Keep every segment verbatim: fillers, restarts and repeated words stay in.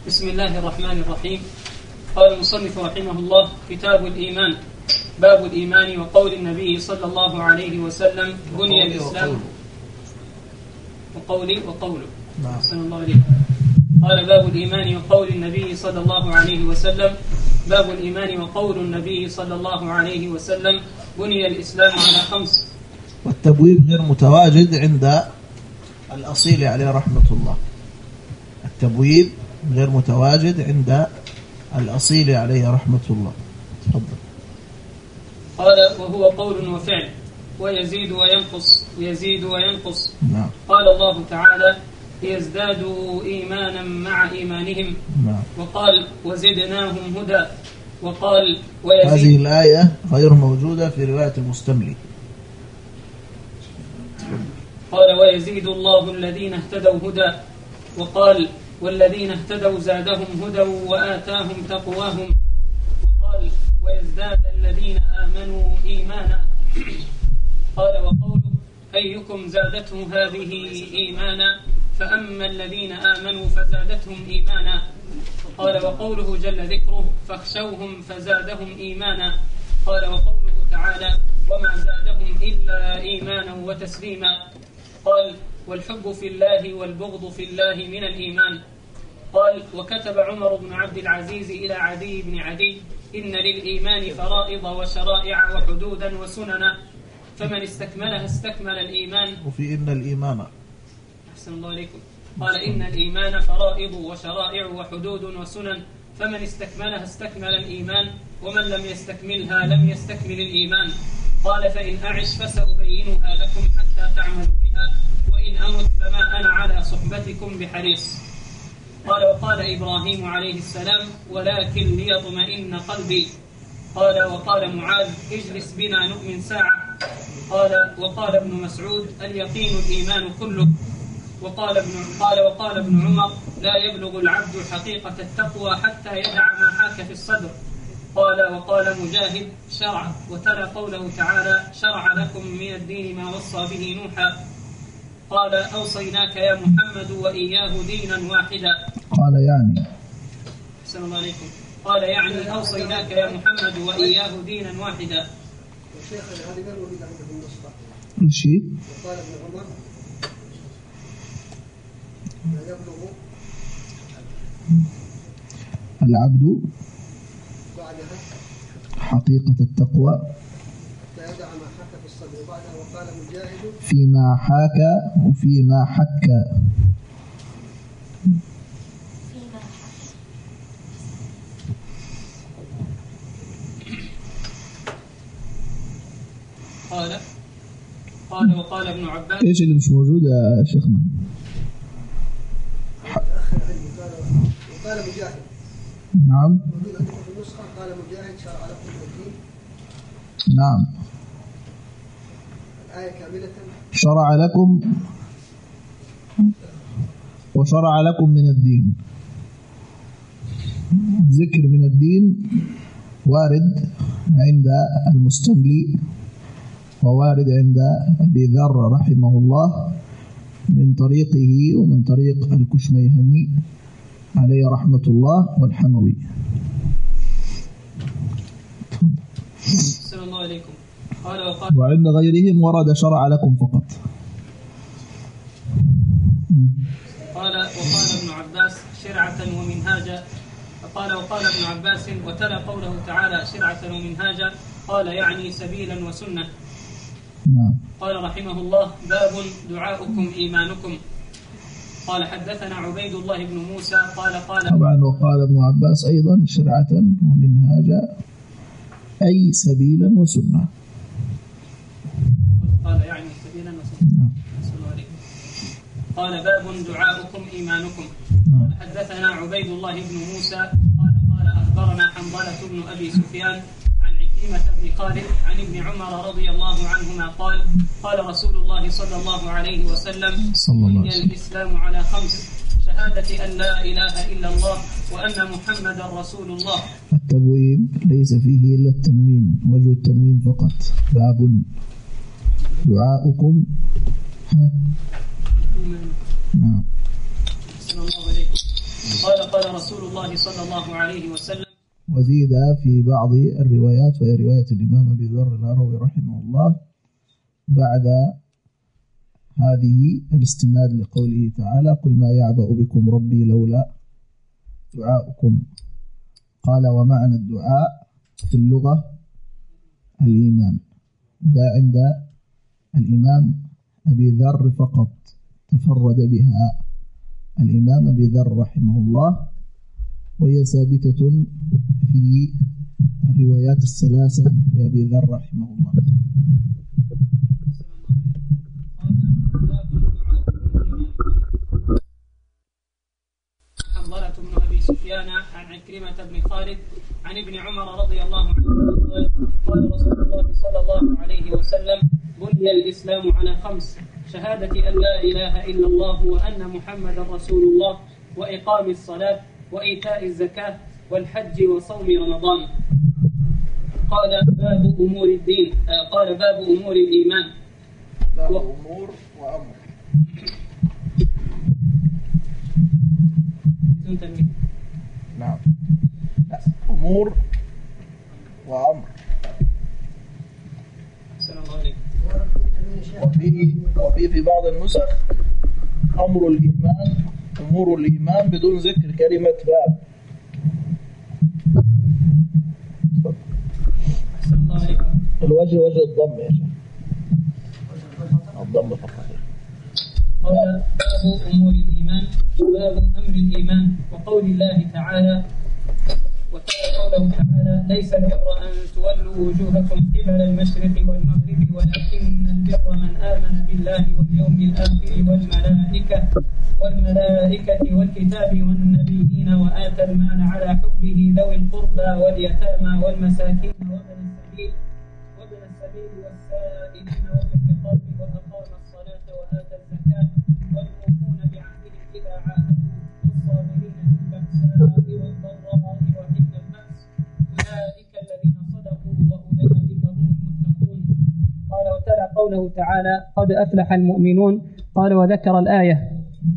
بسم الله الرحمن الرحيم. قال المصنف رحمه الله: كتاب الإيمان. باب الإيمان وقول النبي صلى الله عليه وسلم: بني الإسلام. وقولي وقوله. أحسن الله عليك. قال: باب الإيمان وقول النبي صلى الله عليه وسلم. باب الإيمان وقول النبي صلى الله عليه وسلم: بني الإسلام على خمس. والتبويب غير متواجد عند الأصيل عليه رحمة الله. التبويب غير متواجد عند الأصيل عليه رحمة الله. تفضل. قال: وهو قول وفعل ويزيد وينقص ويزيد وينقص. نعم. قال الله تعالى: ليزدادوا إيمانا مع إيمانهم. نعم. وقال: وزدناهم هدى. وقال: ويزيد. هذه الآية غير موجودة في رواية المستملي. قال: ويزيد الله الذين اهتدوا هدى. وقال: والذين اهتدوا زادهم هدى وآتاهم تقواهم. وقال: ويزداد الذين آمنوا إيمانا. قال: وقوله: أيكم زادته هذه إيمانا، فأما الذين آمنوا فزادتهم إيمانا. قال: وقوله جل ذكره: فاخشوهم فزادهم إيمانا. قال: وقوله تعالى: وما زادهم إلا إيمانا وتسليما. قال: والحب في الله والبغض في الله من الإيمان. قال: وكتب عمر بن عبد العزيز إلى عدي بن عدي: إن للإيمان فرائض وشرائع وحدودا وسننا، فمن استكملها استكمل الإيمان. وفي إن الإيمان. أحسن الله عليكم. قال: إن الإيمان فرائض وشرائع وحدود وسنن، فمن استكملها استكمل الإيمان، ومن لم يستكملها لم يستكمل الإيمان. قال: فإن أعش فسأبينها لكم حتى تعملوا بها، وإن أمت فما أنا على صحبتكم بحريص. قال: وقال إبراهيم عليه السلام: ولكن ليطمئن قلبي. قال: وقال معاذ: اجلس بنا نؤمن ساعة. قال: وقال ابن مسعود: اليقين الإيمان كله. وقال ابن قال وقال ابن عمر: لا يبلغ العبد حقيقة التقوى حتى يدع ما حاك في الصدر. قال وقال مجاهد: شرع. وتلا قوله تعالى: شرع لكم من الدين ما وصى به نوحا. قال: أوصيناك يا محمد وإياه دينا واحدا. قال يعني. أحسن الله عليكم. قال يعني: أوصيناك يا محمد وإياه دينا واحدا. الشيخ هذه غير موجودة عندكم النسخة. كل شيء. وقال ابن عمر: لا يبلغ العبد بعدها حقيقة التقوى حتى يدع ما حك في الصدر. وبعدها وقال مجاهد: فيما حاك وفيما حك. قال قال وقال ابن عباس. ايش اللي مش موجود يا شيخنا؟ تأخر عندي. قال وقال مجاهد. نعم. موجود عندكم في النسخة. قال مجاهد: شرع لكم من الدين. نعم. الآية كاملة. شرع لكم وشرع لكم من الدين. ذكر من الدين وارد عند المستملي، ووارد عند أبي ذر رحمه الله من طريقه ومن طريق الكشميهني عليه رحمة الله والحموي. السلام الله عليكم. قال وقال وعند غيرهم ورد شرع لكم فقط. قال وقال ابن عباس: شرعة ومنهاجا. قال وقال ابن عباس: وتلا قوله تعالى: شرعة ومنهاجا. قال يعني سبيلا وسنة. نعم. قال رحمه الله: باب دعاؤكم إيمانكم. قال: حدثنا عبيد الله بن موسى قال قال طبعا وقال ابن عباس أيضا: شرعة ومنهاجا، أي سبيلا وسنة. قال يعني سبيلا وسنة. قال: باب دعاؤكم إيمانكم. قال: حدثنا عبيد الله بن موسى قال قال أخبرنا حنظلة بن أبي سفيان عن عكرمة بن خالد عن ابن عمر رضي الله عنهما قال: قال رسول الله صلى الله عليه وسلم: بني الإسلام على خمس: شهادة أن لا إله إلا الله وأن محمدا رسول الله. التبويب ليس فيه إلا التنوين، وجه التنوين فقط. باب دعاؤكم. نعم. السلام الله عليكم. قال قال رسول الله صلى الله عليه وسلم. وزيد في بعض الروايات، وهي رواية الإمام أبي ذر الهروي رحمه الله، بعد هذه الاستناد لقوله تعالى: قل ما يعبأ بكم ربي لولا دعاؤكم. قال: ومعنى الدعاء في اللغة الإيمان. ده عند الإمام أبي ذر فقط، تفرد بها الإمام أبي ذر رحمه الله، وهي ثابتة في الروايات الثلاثة لأبي ذر رحمه الله. حنظلة بن أبي سفيان عن عكرمة بن خالد عن ابن عمر رضي الله عنه قال: قال رسول الله صلى الله عليه وسلم: بني الإسلام على خمس: شهادة أن لا إله إلا الله وأن محمدا رسول الله، وإقام الصلاة، وإيتاء الزكاة، والحج، وصوم رمضان. قال: باب أمور الدين. آه قال: باب أمور الإيمان. باب و... أمور وأمر. نعم، أمور وأمر. السلام عليكم. وفي وفي في بعض النسخ أمر الإيمان، أمور الإيمان بدون ذكر كلمة باب. أحسن الله عليكم. الوجه وجه الضم يا شيخ، الضم فقط. قال: باب أمور الإيمان، باب أمر الإيمان، وقول الله تعالى: وقال قوله تعالى: ليس البر أن تولوا وجوهكم قبل المشرق والمغرب ولكن البر من آمن بالله واليوم الآخر والملائكة والملائكة والكتاب والنبيين وآتى المال على حبه ذوي القربى واليتامى والمساكين وابن السبيل وابن السبيل والسائلين وفي الرقاب وأقام الصلاة وآتى الزكاة والموفون بعهدهم إذا عاهدوا والصابرين في البأساء والضراء وحين البأس أولئك الذين صدقوا وأولئك هم المتقون. قال: وتلا قوله تعالى: قد أفلح المؤمنون. قال: وذكر الآية.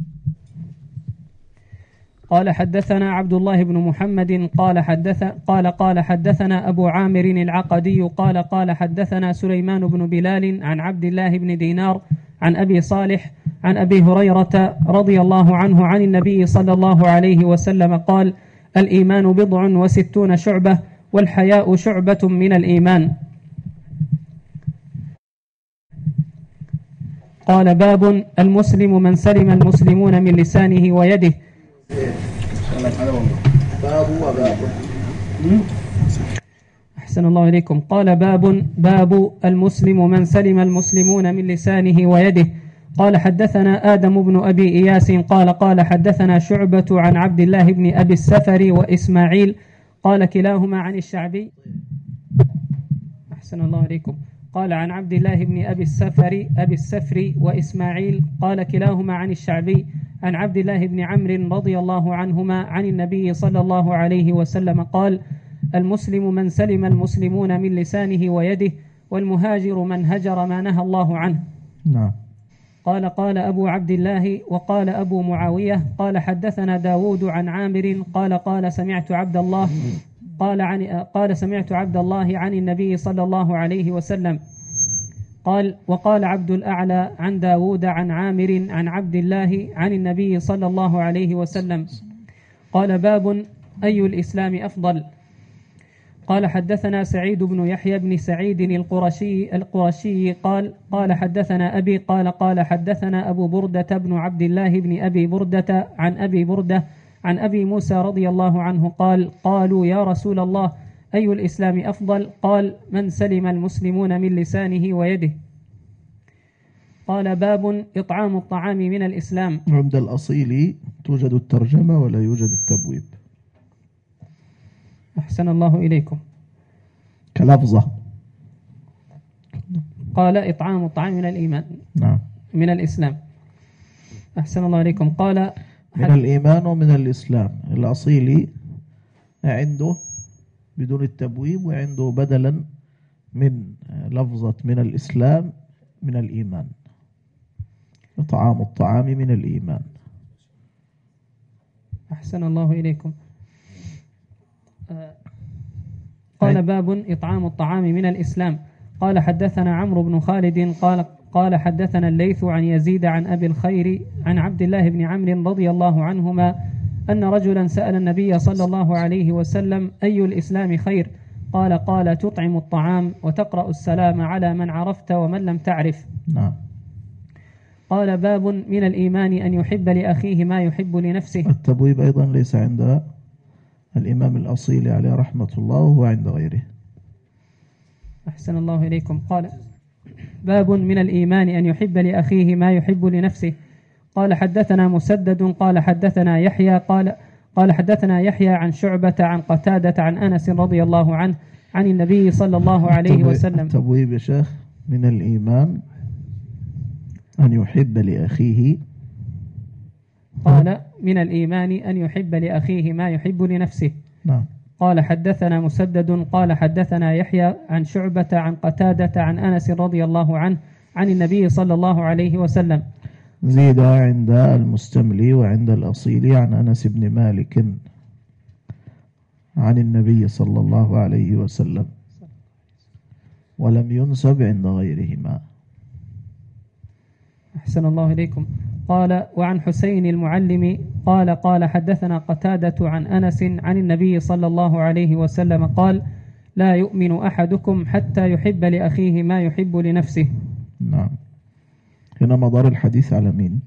قال: حدثنا عبد الله بن محمد قال حدث قال قال حدثنا أبو عامر العقدي قال قال حدثنا سليمان بن بلال عن عبد الله بن دينار عن أبي صالح عن أبي هريرة رضي الله عنه عن النبي صلى الله عليه وسلم قال: الإيمان بضع وستون شعبة، والحياء شعبة من الإيمان. قال: باب المسلم من سلم المسلمون من لسانه ويده. باب وباب. أحسن الله إليكم. قال: باب باب المسلم من سلم المسلمون من لسانه ويده. قال: حدثنا آدم بن أبي إياس قال قال حدثنا شعبة عن عبد الله بن أبي السفر وإسماعيل قال كلاهما عن الشعبي. أحسن الله إليكم. قال: عن عبد الله بن أبي السفر أبي السفر وإسماعيل قال كلاهما عن الشعبي عن عبد الله بن عمرو رضي الله عنهما عن النبي صلى الله عليه وسلم قال: المسلم من سلم المسلمون من لسانه ويده، والمهاجر من هجر ما نهى الله عنه. نعم. قال: قال أبو عبد الله وقال أبو معاوية قال حدثنا داود عن عامر قال قال سمعت عبد الله قال عن قال سمعت عبد الله عن النبي صلى الله عليه وسلم قال: وقال عبد الأعلى عن داود عن عامر عن عبد الله عن النبي صلى الله عليه وسلم. قال: باب أي الإسلام أفضل. قال: حدثنا سعيد بن يحيى بن سعيد القرشي القرشي قال قال حدثنا أبي قال قال حدثنا أبو بردة بن عبد الله بن أبي بردة عن أبي بردة عن أبي موسى رضي الله عنه قال: قالوا يا رسول الله أي الإسلام أفضل؟ قال: من سلم المسلمون من لسانه ويده. قال: باب إطعام الطعام من الإسلام. عند الأصيل توجد الترجمة ولا يوجد التبويب. أحسن الله إليكم. كلفظة. قال: إطعام الطعام من الإيمان. نعم. من الإسلام. أحسن الله إليكم. قال: من الإيمان ومن الإسلام. الأصيلي عنده بدون التبويب، وعنده بدلا من لفظة من الإسلام من الإيمان. إطعام الطعام من الإيمان. أحسن الله إليكم. قال باب إطعام الطعام من الإسلام. قال حدثنا عمرو بن خالد قال قال حدثنا الليث عن يزيد عن أبي الخير عن عبد الله بن عمرو رضي الله عنهما أن رجلا سأل النبي صلى الله عليه وسلم أي الإسلام خير؟ قال قال تطعم الطعام وتقرأ السلام على من عرفت ومن لم تعرف. نعم. قال باب من الإيمان أن يحب لأخيه ما يحب لنفسه. التبويب أيضا ليس عند الإمام الأصيل عليه رحمة الله وهو عند غيره. أحسن الله إليكم. قال باب من الإيمان أن يحب لأخيه ما يحب لنفسه. قال حدثنا مسدد قال حدثنا يحيى قال قال حدثنا يحيى عن شعبة عن قتادة عن أنس رضي الله عنه عن النبي صلى الله عليه وسلم. التبويب يا شيخ من الإيمان أن يحب لأخيه. قال من الإيمان أن يحب لأخيه ما يحب لنفسه. نعم. قال حدثنا مسدد قال حدثنا يحيى عن شعبة عن قتادة عن أنس رضي الله عنه عن النبي صلى الله عليه وسلم. زيد عند المستملي وعند الأصيل عن أنس بن مالك عن النبي صلى الله عليه وسلم ولم ينسب عند غيرهما. أحسن الله إليكم. قال وعن حسين المعلم قال قال حدثنا قتادة عن أنس عن النبي صلى الله عليه وسلم قال لا يؤمن أحدكم حتى يحب لأخيه ما يحب لنفسه. نعم. هنا مدار الحديث على مين؟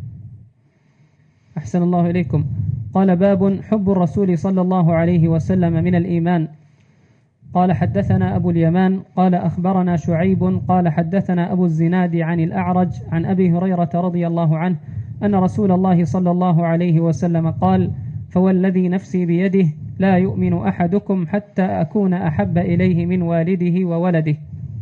أحسن الله إليكم. قال باب حب الرسول صلى الله عليه وسلم من الإيمان. قال حدثنا أبو اليمان قال أخبرنا شعيب قال حدثنا أبو الزناد عن الأعرج عن أبي هريرة رضي الله عنه أن رسول الله صلى الله عليه وسلم قال فوالذي نفسي بيده لا يؤمن أحدكم حتى أكون أحب إليه من والده وولده.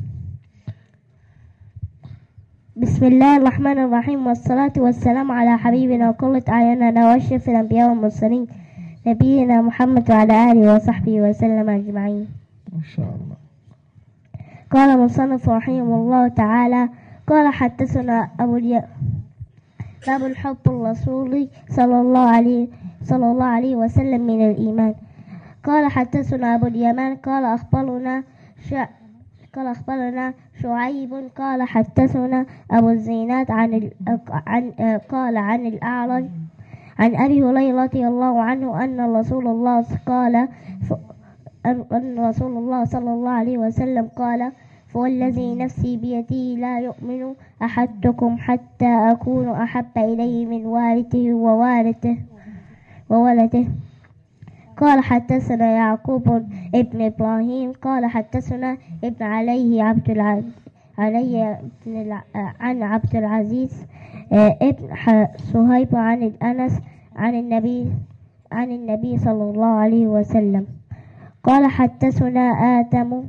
بسم الله الرحمن الرحيم والصلاة والسلام على حبيبنا وقرة أعيننا وأشرف الأنبياء والمرسلين نبينا محمد وعلى آله وصحبه وسلم أجمعين. ما شاء الله. قال مصنف رحمه الله تعالى قال حدثنا أبو اليمان باب الحب الرسول صلى الله عليه صلى الله عليه وسلم من الإيمان. قال حدثنا أبو اليمان قال أخبرنا شع قال أخبرنا شعيب قال حدثنا أبو الزينات عن ال... عن قال عن الأعرج عن أبي هريرة رضي الله عنه أن رسول الله قال ف... أن رسول الله صلى الله عليه وسلم قال فوالذي نفسي بيده لا يؤمن أحدكم حتى أكون أحب إليه من والده ووالده وولده. قال حدثنا يعقوب ابن إبراهيم قال حدثنا ابن عليه عبد العزيز علي عن عبد العزيز ابن صهيب عن الأنس عن النبي عن النبي صلى الله عليه وسلم قال حدثنا آدم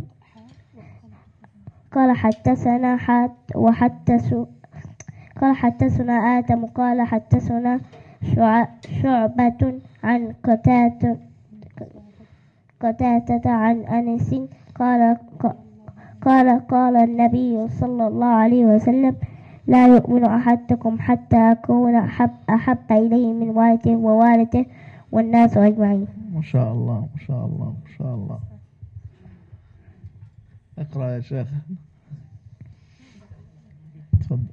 قال حدثنا حد وحدث قال حدثنا آدم قال حدثنا شعبة عن قتادة قتادة عن أنس قال قال قال النبي صلى الله عليه وسلم لا يؤمن أحدكم حتى أكون أحب, أحب إليه من والده ووالده والناس أجمعين. ما شاء الله ما شاء الله ما شاء الله. اقرأ يا شيخ. تفضل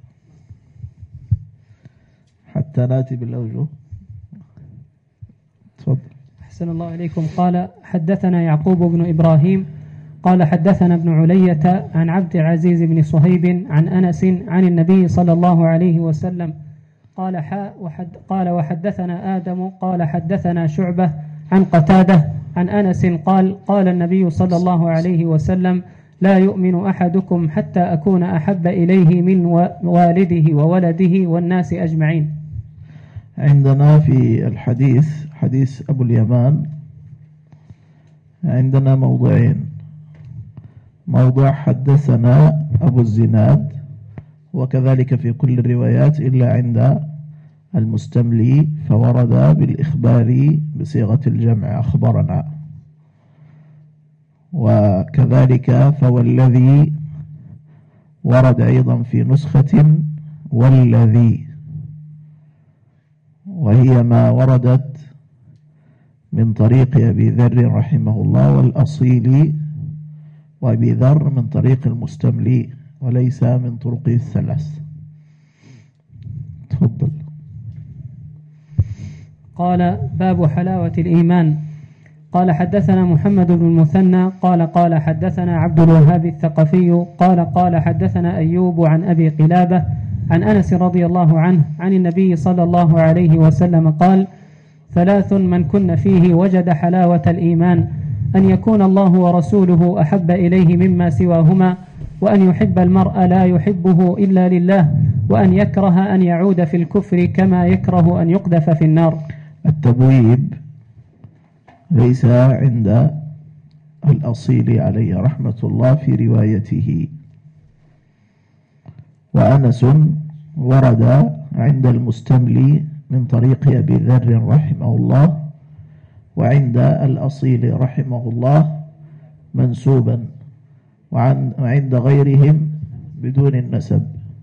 حتى نأتي بالأوجه. تفضل. أحسن الله إليكم. قال حدثنا يعقوب بن إبراهيم قال حدثنا ابن علية عن عبد العزيز بن صهيب عن أنس عن النبي صلى الله عليه وسلم قال حاء وحد قال وحدثنا آدم قال حدثنا شعبة عن قتادة عن أنس قال قال النبي صلى الله عليه وسلم لا يؤمن أحدكم حتى أكون أحب إليه من والده وولده والناس أجمعين. عندنا في الحديث حديث أبو اليمان عندنا موضعين. موضع حدثنا أبو الزناد وكذلك في كل الروايات إلا عند المستملي فورد بالإخبار بصيغة الجمع أخبرنا، وكذلك فوالذي ورد أيضا في نسخة والذي، وهي ما وردت من طريق أبي ذر رحمه الله، والأصيلي وأبي ذر من طريق المستملي وليس من طرقه الثلاث. تفضل. قال باب حلاوة الإيمان. قال حدثنا محمد بن المثنى قال قال حدثنا عبد الوهاب الثقفي قال قال حدثنا أيوب عن أبي قلابة عن أنس رضي الله عنه عن النبي صلى الله عليه وسلم قال: ثلاث من كن فيه وجد حلاوة الإيمان: أن يكون الله ورسوله أحب إليه مما سواهما، وأن يحب المرء لا يحبه إلا لله، وأن يكره أن يعود في الكفر كما يكره أن يقذف في النار. التبويب ليس عند الأصيل عليه رحمة الله في روايته، وأنس ورد عند المستملي من طريق أبي ذر رحمه الله، وعند الأصيل رحمه الله منسوبا، وعند غيرهم بدون النسب.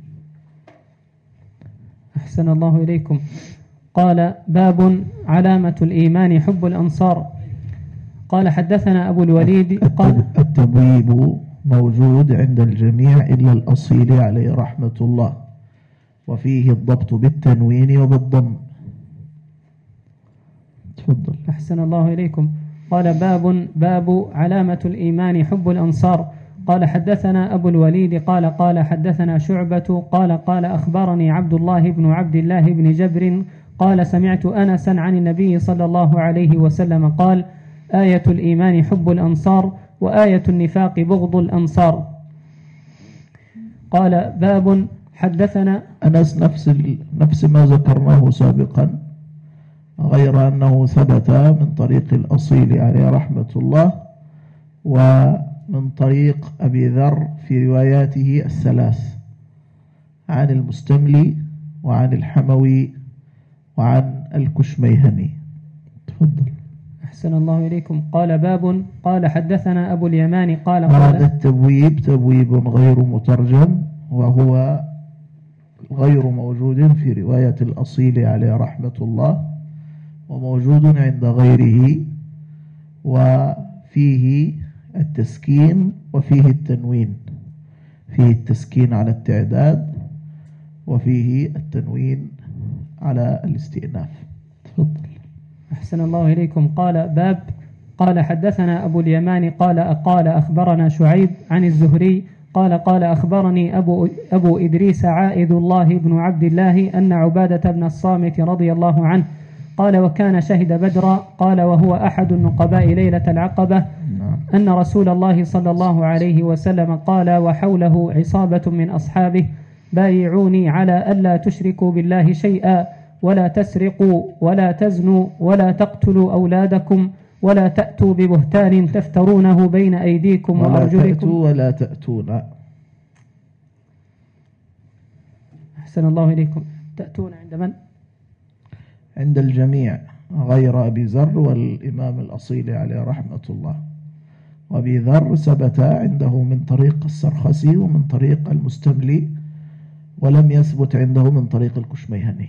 أحسن الله إليكم. قال باب علامة الإيمان حب الأنصار. قال حدثنا أبو الوليد قال التبويب موجود عند الجميع إلا الأصيل عليه رحمة الله، وفيه الضبط بالتنوين وبالضم. تفضل. أحسن الله إليكم. قال باب باب علامة الإيمان حب الأنصار. قال حدثنا أبو الوليد قال قال حدثنا شعبة قال قال أخبرني عبد الله بن عبد الله بن جبر قال سمعت أنسا عن النبي صلى الله عليه وسلم قال: آية الإيمان حب الأنصار، وآية النفاق بغض الأنصار. قال باب حدثنا أنس نفس, نفس ما ذكرناه سابقا، غير أنه ثبت من طريق الأصيل عليه رحمة الله ومن طريق أبي ذر في رواياته الثلاث، عن المستملي وعن الحموي وعن الكشميهني. تفضل. أحسن الله إليكم. قال باب قال حدثنا أبو اليمان قال قال هذا التبويب تبويب غير مترجم، وهو غير موجود في رواية الأصيل عليه رحمة الله، وموجود عند غيره، وفيه التسكين وفيه التنوين، فيه التسكين على التعداد وفيه التنوين على الاستئناف. تفضل. أحسن الله إليكم. قال باب قال حدثنا أبو اليمان قال قال أخبرنا شعيب عن الزهري قال قال أخبرني أبو, أبو إدريس عائذ الله بن عبد الله أن عبادة بن الصامت رضي الله عنه قال وكان شهد بدرا قال وهو أحد النقباء ليلة العقبة أن رسول الله صلى الله عليه وسلم قال وحوله عصابة من أصحابه: بايعوني على ألا تشركوا بالله شيئا، ولا تسرقوا ولا تزنوا ولا تقتلوا أولادكم، ولا تأتوا ببهتان تفترونه بين أيديكم وأرجلكم. ولا تأتون. أحسن الله إليكم. تأتون عند من؟ عند الجميع غير أبي ذر والإمام الأصيل عليه رحمة الله. وأبي ذر ثبت عنده من طريق السرخسي ومن طريق المستملي، ولم يثبت عنده من طريق الكشميهني.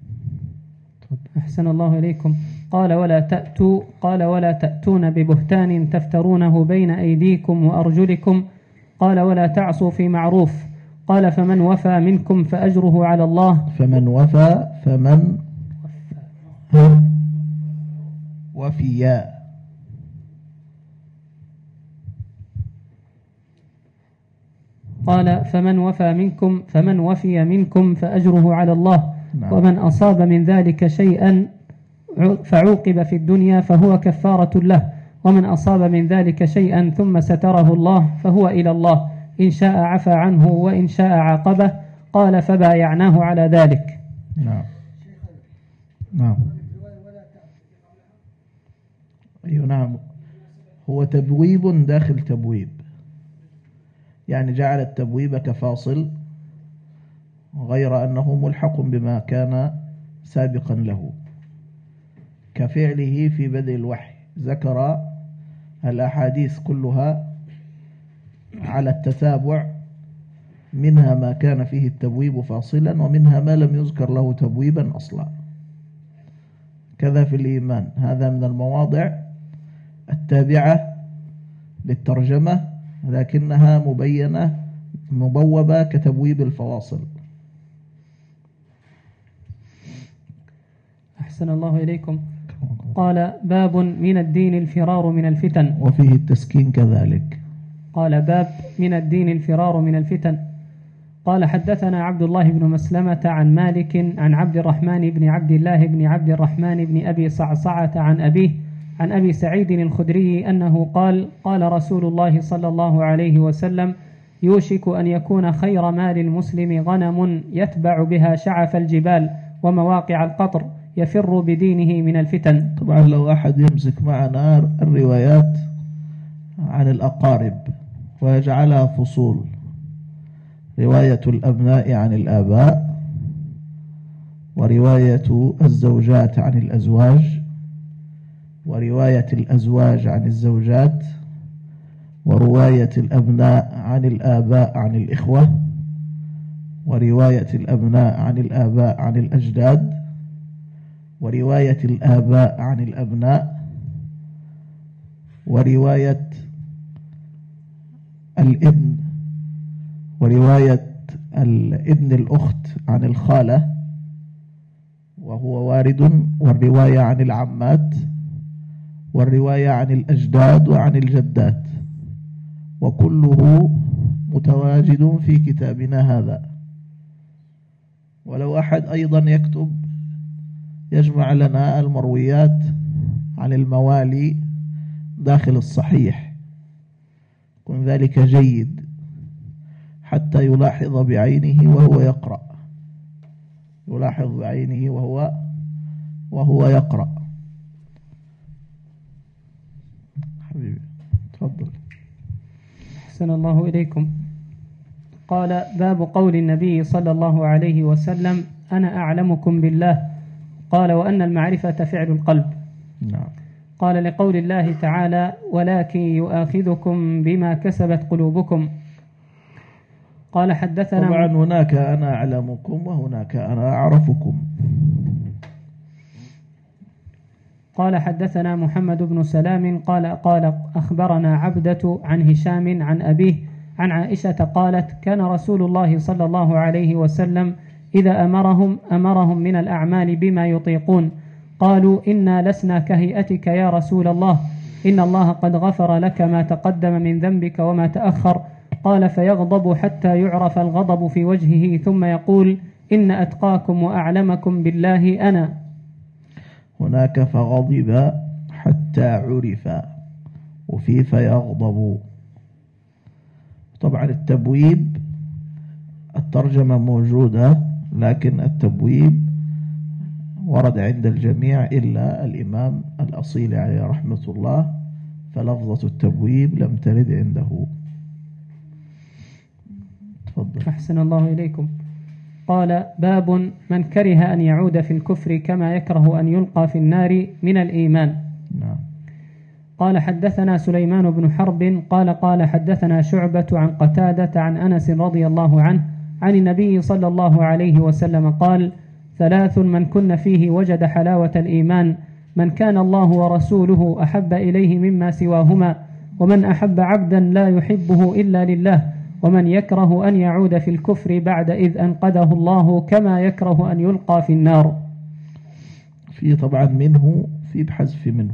أحسن الله إليكم. قال ولا تأتوا قال ولا تأتون ببهتان تفترونه بين أيديكم وأرجلكم. قال ولا تعصوا في معروف. قال فمن وفى منكم فأجره على الله. فمن وفى فمن وفيا. قال فمن وفى منكم فمن وفي منكم فأجره على الله. نعم. ومن أصاب من ذلك شيئا فعوقب في الدنيا فهو كفارة له، ومن أصاب من ذلك شيئا ثم ستره الله فهو إلى الله، إن شاء عفى عنه وإن شاء عاقبه. قال فبايعناه على ذلك. نعم نعم أيوة نعم. هو تبويب داخل تبويب، يعني جعل التبويب كفاصل، غير أنه ملحق بما كان سابقا له، كفعله في بدء الوحي. ذكر الأحاديث كلها على التتابع، منها ما كان فيه التبويب فاصلا، ومنها ما لم يذكر له تبويبا أصلا، كذا في الإيمان. هذا من المواضع التابعة للترجمة، لكنها مبينة مبوبة كتبويب الفواصل. أحسن الله إليكم. قال باب من الدين الفرار من الفتن، وفيه التسكين كذلك. قال باب من الدين الفرار من الفتن. قال حدثنا عبد الله بن مسلمة عن مالك عن عبد الرحمن بن عبد الله بن عبد الرحمن بن أبي صعصعة عن أبيه عن أبي سعيد الخدري أنه قال قال رسول الله صلى الله عليه وسلم يوشك أن يكون خير مال المسلم غنم يتبع بها شعف الجبال ومواقع القطر يفر بدينه من الفتن. طبعا لو أحد يمسك معنا الروايات عن الأقارب ويجعلها فصول: رواية الأبناء عن الآباء، ورواية الزوجات عن الأزواج، ورواية الأزواج عن الزوجات، ورواية الأبناء عن الآباء عن الإخوة، ورواية الأبناء عن الآباء عن الأجداد، ورواية الآباء عن الأبناء، ورواية الابن ورواية الابن الأخت عن الخالة وهو وارد، والرواية عن العمات، والرواية عن الأجداد وعن الجدات، وكله متواجد في كتابنا هذا. ولو أحد أيضا يكتب يجمع لنا المرويات عن الموالي داخل الصحيح يكون ذلك جيد حتى يلاحظ بعينه وهو يقرأ يلاحظ بعينه وهو وهو يقرأ. حبيبي تفضل. أحسن الله إليكم. قال باب قول النبي صلى الله عليه وسلم أنا أعلمكم بالله. قال وأن المعرفة فعل القلب. نعم. قال لقول الله تعالى ولكن يؤاخذكم بما كسبت قلوبكم. قال حدثنا طبعا هناك أنا أعلمكم وهناك أنا أعرفكم. قال حدثنا محمد بن سلام قال قال أخبرنا عبدة عن هشام عن أبيه عن عائشة قالت كان رسول الله صلى الله عليه وسلم إذا أمرهم أمرهم من الأعمال بما يطيقون قالوا إنا لسنا كهيئتك يا رسول الله إن الله قد غفر لك ما تقدم من ذنبك وما تأخر. قال فيغضب حتى يعرف الغضب في وجهه ثم يقول إن أتقاكم وأعلمكم بالله أنا. هناك فغضب حتى عرف، وفي فيغضب. طبعا التبويب الترجمة موجودة، لكن التبويب ورد عند الجميع إلا الإمام الأصيل عليه رحمة الله، فلفظة التبويب لم ترد عنده. تفضل. أحسن الله إليكم. قال باب من كره أن يعود في الكفر كما يكره أن يلقى في النار من الإيمان. نعم. قال حدثنا سليمان بن حرب قال قال حدثنا شعبة عن قتادة عن أنس رضي الله عنه عن النبي صلى الله عليه وسلم قال ثلاث من كن فيه وجد حلاوة الإيمان من كان الله ورسوله أحب إليه مما سواهما ومن أحب عبدا لا يحبه إلا لله ومن يكره أن يعود في الكفر بعد إذ أنقذه الله كما يكره أن يلقى في النار. في طبعا منه في بحذف منه.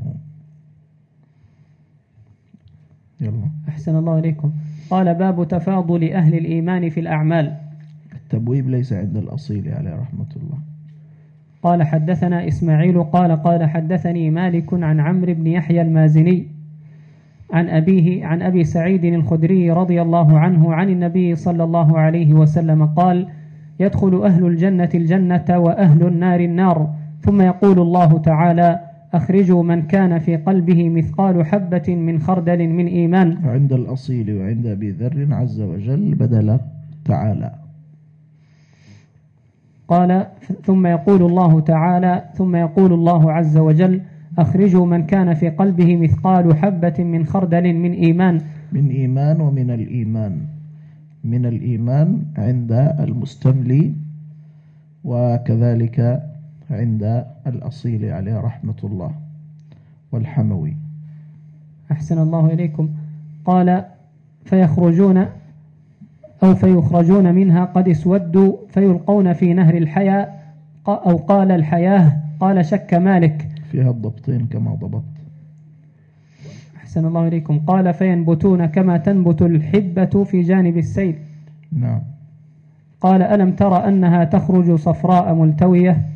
يلا. أحسن الله إليكم. قال باب تفاضل أهل الإيمان في الأعمال. التبويب ليس عند الأصيل عليه رحمة الله. قال حدثنا إسماعيل قال قال حدثني مالك عن عمرو بن يحيى المازني عن أبيه عن أبي سعيد الخدري رضي الله عنه عن النبي صلى الله عليه وسلم قال يدخل أهل الجنة الجنة وأهل النار النار ثم يقول الله تعالى أخرجوا من كان في قلبه مثقال حبة من خردل من إيمان. عند الأصيل وعند أبي ذر عز وجل بدل تعالى. قال ثم يقول الله تعالى ثم يقول الله عز وجل أخرجوا من كان في قلبه مثقال حبة من خردل من إيمان. من إيمان ومن الإيمان. من الإيمان عند المستملي، وكذلك عند الأصيل عليه رحمة الله والحموي. أحسن الله إليكم. قال فيخرجون أو فيخرجون منها قد اسودوا فيلقون في نهر الحياة أو قال الحياة. قال شك مالك فيها الضبطين كما ضبط. أحسن الله إليكم. قال فينبتون كما تنبت الحبة في جانب السيل. نعم. قال ألم ترى أنها تخرج صفراء ملتوية؟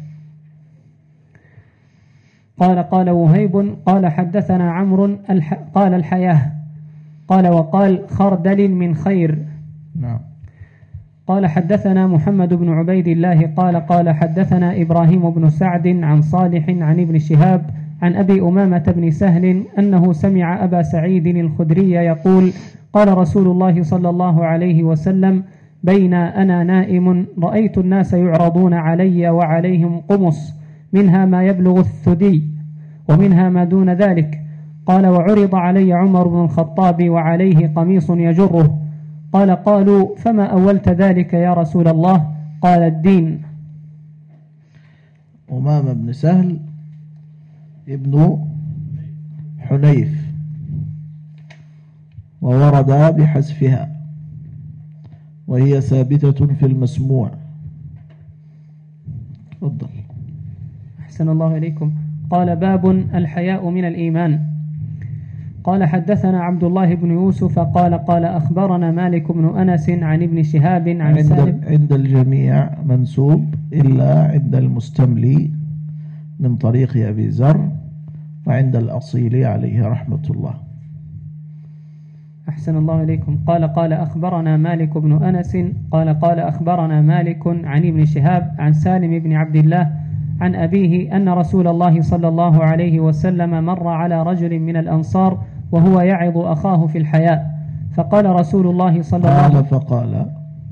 قال قال وهيب قال حدثنا عمرو الح... قال الحياة. قال وقال خردل من خير. نعم. قال حدثنا محمد بن عبيد الله قال قال حدثنا إبراهيم بن سعد عن صالح عن ابن شهاب عن أبي أمامة بن سهل أنه سمع أبا سعيد الخدري يقول قال رسول الله صلى الله عليه وسلم بين أنا نائم رأيت الناس يعرضون علي وعليهم قمص منها ما يبلغ الثدي ومنها ما دون ذلك. قال وعرض علي عمر بن الخطاب وعليه قميص يجره. قال قالوا فما أولت ذلك يا رسول الله؟ قال الدين. أمامة بن سهل ابن حنيف وورد بحذفها وهي ثابتة في المسموع. تفضل. أحسن الله إليكم. قال باب الحياء من الإيمان. قال حدثنا عبد الله بن يوسف قال قال أخبرنا مالك بن أنس عن ابن شهاب عن عند, سالم عند الجميع منسوب إلا عند المستملي من طريق أبي ذر وعند الأصيل عليه رحمة الله. أحسن الله إليكم. قال قال أخبرنا مالك بن أنس قال قال أخبرنا مالك عن ابن شهاب عن سالم بن عبد الله عن أبيه أن رسول الله صلى الله عليه وسلم مر على رجل من الأنصار وهو يعظ أخاه في الحياء فقال رسول الله صلى الله عليه فقال